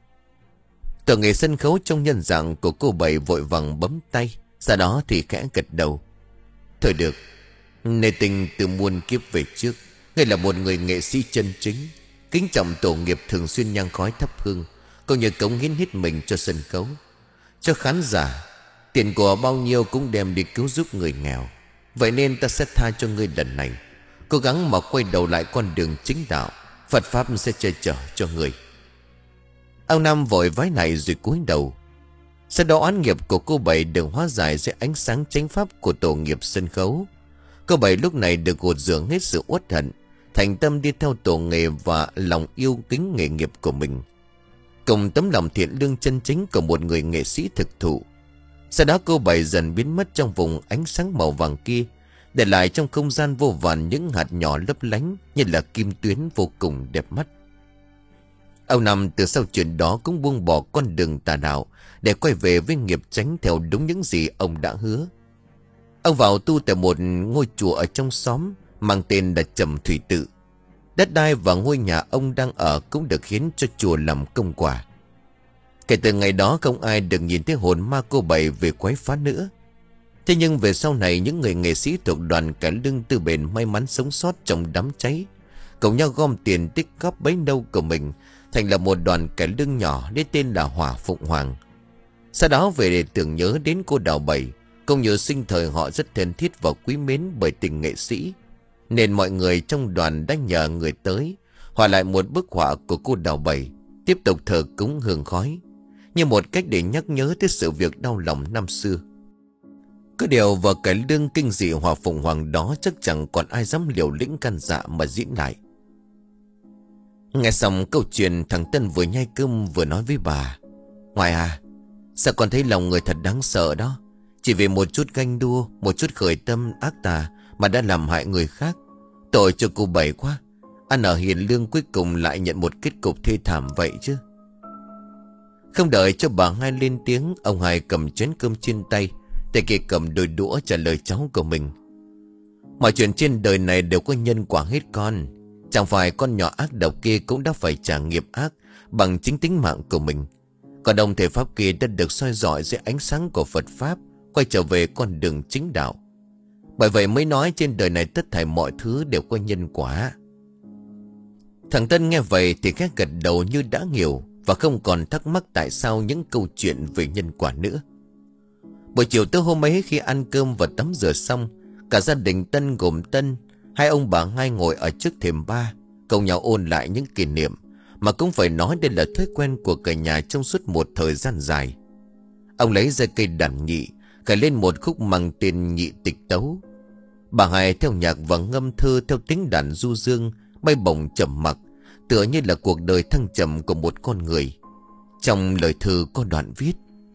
Tổ nghề sân khấu trong nhân dạng của cô Bảy vội vàng bấm tay, sau đó thì khẽ gật đầu. Thôi được. Nề tình từ muôn kiếp về trước, ngươi là một người nghệ sĩ chân chính, kính trọng tổ nghiệp, thường xuyên nhang khói thắp hương, cũng như cống hiến hết mình cho sân khấu, cho khán giả. Tiền của bao nhiêu cũng đem đi cứu giúp người nghèo. Vậy nên ta sẽ tha cho ngươi lần này. Cố gắng mà quay đầu lại con đường chính đạo, Phật Pháp sẽ che chở cho ngươi. Ông Năm vội vái lại rồi cúi đầu. Sau đó oán nghiệp của cô Bảy được hóa giải dưới ánh sáng chánh pháp của tổ nghiệp sân khấu. Cô Bảy lúc này được gột rửa hết sự uất hận, thành tâm đi theo tổ nghề và lòng yêu kính nghề nghiệp của mình, cùng tấm lòng thiện lương chân chính của một người nghệ sĩ thực thụ. Sau đó cô Bảy dần biến mất trong vùng ánh sáng màu vàng kia, để lại trong không gian vô vàn những hạt nhỏ lấp lánh như là kim tuyến vô cùng đẹp mắt. Ông Năm từ sau chuyện đó cũng buông bỏ con đường tà đạo để quay về với nghiệp chánh theo đúng những gì ông đã hứa. Ông vào tu tại một ngôi chùa ở trong xóm mang tên là Trầm Thủy Tự. Đất đai và ngôi nhà ông đang ở cũng được hiến cho chùa làm công quả. Kể từ ngày đó không ai được nhìn thấy hồn ma cô Bảy về quấy phá nữa. Thế nhưng về sau này, những người nghệ sĩ thuộc đoàn Cải Lương Tư Bền may mắn sống sót trong đám cháy, cùng nhau gom tiền tích góp bấy lâu của mình, thành là một đoàn cải lương nhỏ lấy tên là Hỏa Phụng Hoàng. Sau đó về để tưởng nhớ đến cô Đào Bảy, cũng như sinh thời họ rất thân thiết và quý mến bởi tình nghệ sĩ, nên mọi người trong đoàn đã nhờ người tới hòa lại một bức họa của cô Đào Bảy, tiếp tục thờ cúng hương khói, như một cách để nhắc nhớ tới sự việc đau lòng năm xưa. Cứ điều vào cái lương kinh dị hòa phùng hoàng đó, chắc chẳng còn ai dám liều lĩnh can dạ mà diễn lại. Nghe xong câu chuyện, thằng Tân vừa nhai cơm vừa nói với bà: Ngoại à, sao con thấy lòng người thật đáng sợ đó. Chỉ vì một chút ganh đua, một chút khởi tâm ác tà mà đã làm hại người khác. Tội cho cô Bảy quá. Ăn ở hiền lương cuối cùng lại nhận một kết cục thê thảm vậy chứ. Không đợi cho bà Hai lên tiếng, ông Hai cầm chén cơm trên tay, tay kia cầm đôi đũa trả lời cháu của mình: Mọi chuyện trên đời này đều có nhân quả hết con. Chẳng phải con nhỏ ác độc kia cũng đã phải trả nghiệp ác bằng chính tính mạng của mình. Còn ông thầy Pháp kia đã được soi rọi dưới ánh sáng của Phật Pháp, quay trở về con đường chính đạo. Bởi vậy mới nói trên đời này tất thảy mọi thứ đều có nhân quả. Thằng Tân nghe vậy thì khẽ gật đầu như đã hiểu, và không còn thắc mắc tại sao những câu chuyện về nhân quả nữa. Buổi chiều tới hôm ấy, khi ăn cơm và tắm rửa xong, cả gia đình Tân gồm Tân, hai ông bà Hai ngồi ở trước thềm ba, cùng nhau ôn lại những kỷ niệm mà cũng phải nói đây là thói quen của cả nhà trong suốt một thời gian dài. Ông lấy ra cây đàn nhị, cài lên một khúc mang tên Nhị Tịch Tấu. Bà Hai theo nhạc và ngâm thơ theo tiếng đàn du dương, bay bổng trầm mặc, tựa như là cuộc đời thăng trầm của một con người. Trong lời thơ có đoạn viết: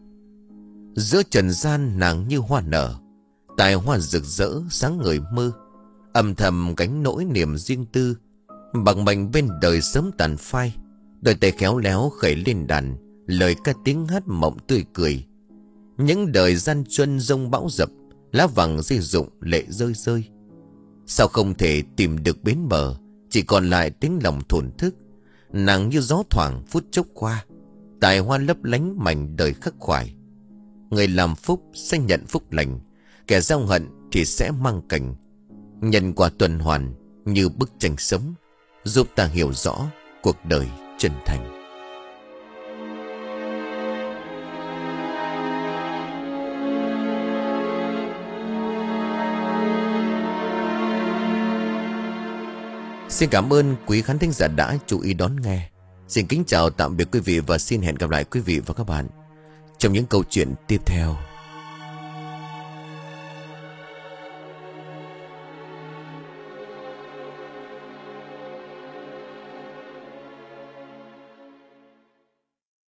Giữa trần gian nàng như hoa nở, tài hoa rực rỡ sáng ngời mơ, âm thầm gánh nỗi niềm riêng tư, bằng mệnh bên đời sớm tàn phai. Đôi tay khéo léo khẩy lên đàn, lời ca tiếng hát mộng tươi cười. Những đời gian truân rông bão dập, lá vàng rơi rụng lệ rơi rơi. Sao không thể tìm được bến bờ, chỉ còn lại tiếng lòng thổn thức. Nàng như gió thoảng phút chốc qua, tài hoa lấp lánh mảnh đời khắc khoải. Người làm phúc sẽ nhận phúc lành, kẻ gieo hận thì sẽ mang cảnh. Nhân quả tuần hoàn như bức tranh sống, giúp ta hiểu rõ cuộc đời chân thành. Xin cảm ơn quý khán thính giả đã chú ý đón nghe. Xin kính chào tạm biệt quý vị và xin hẹn gặp lại quý vị và các bạn trong những câu chuyện tiếp theo.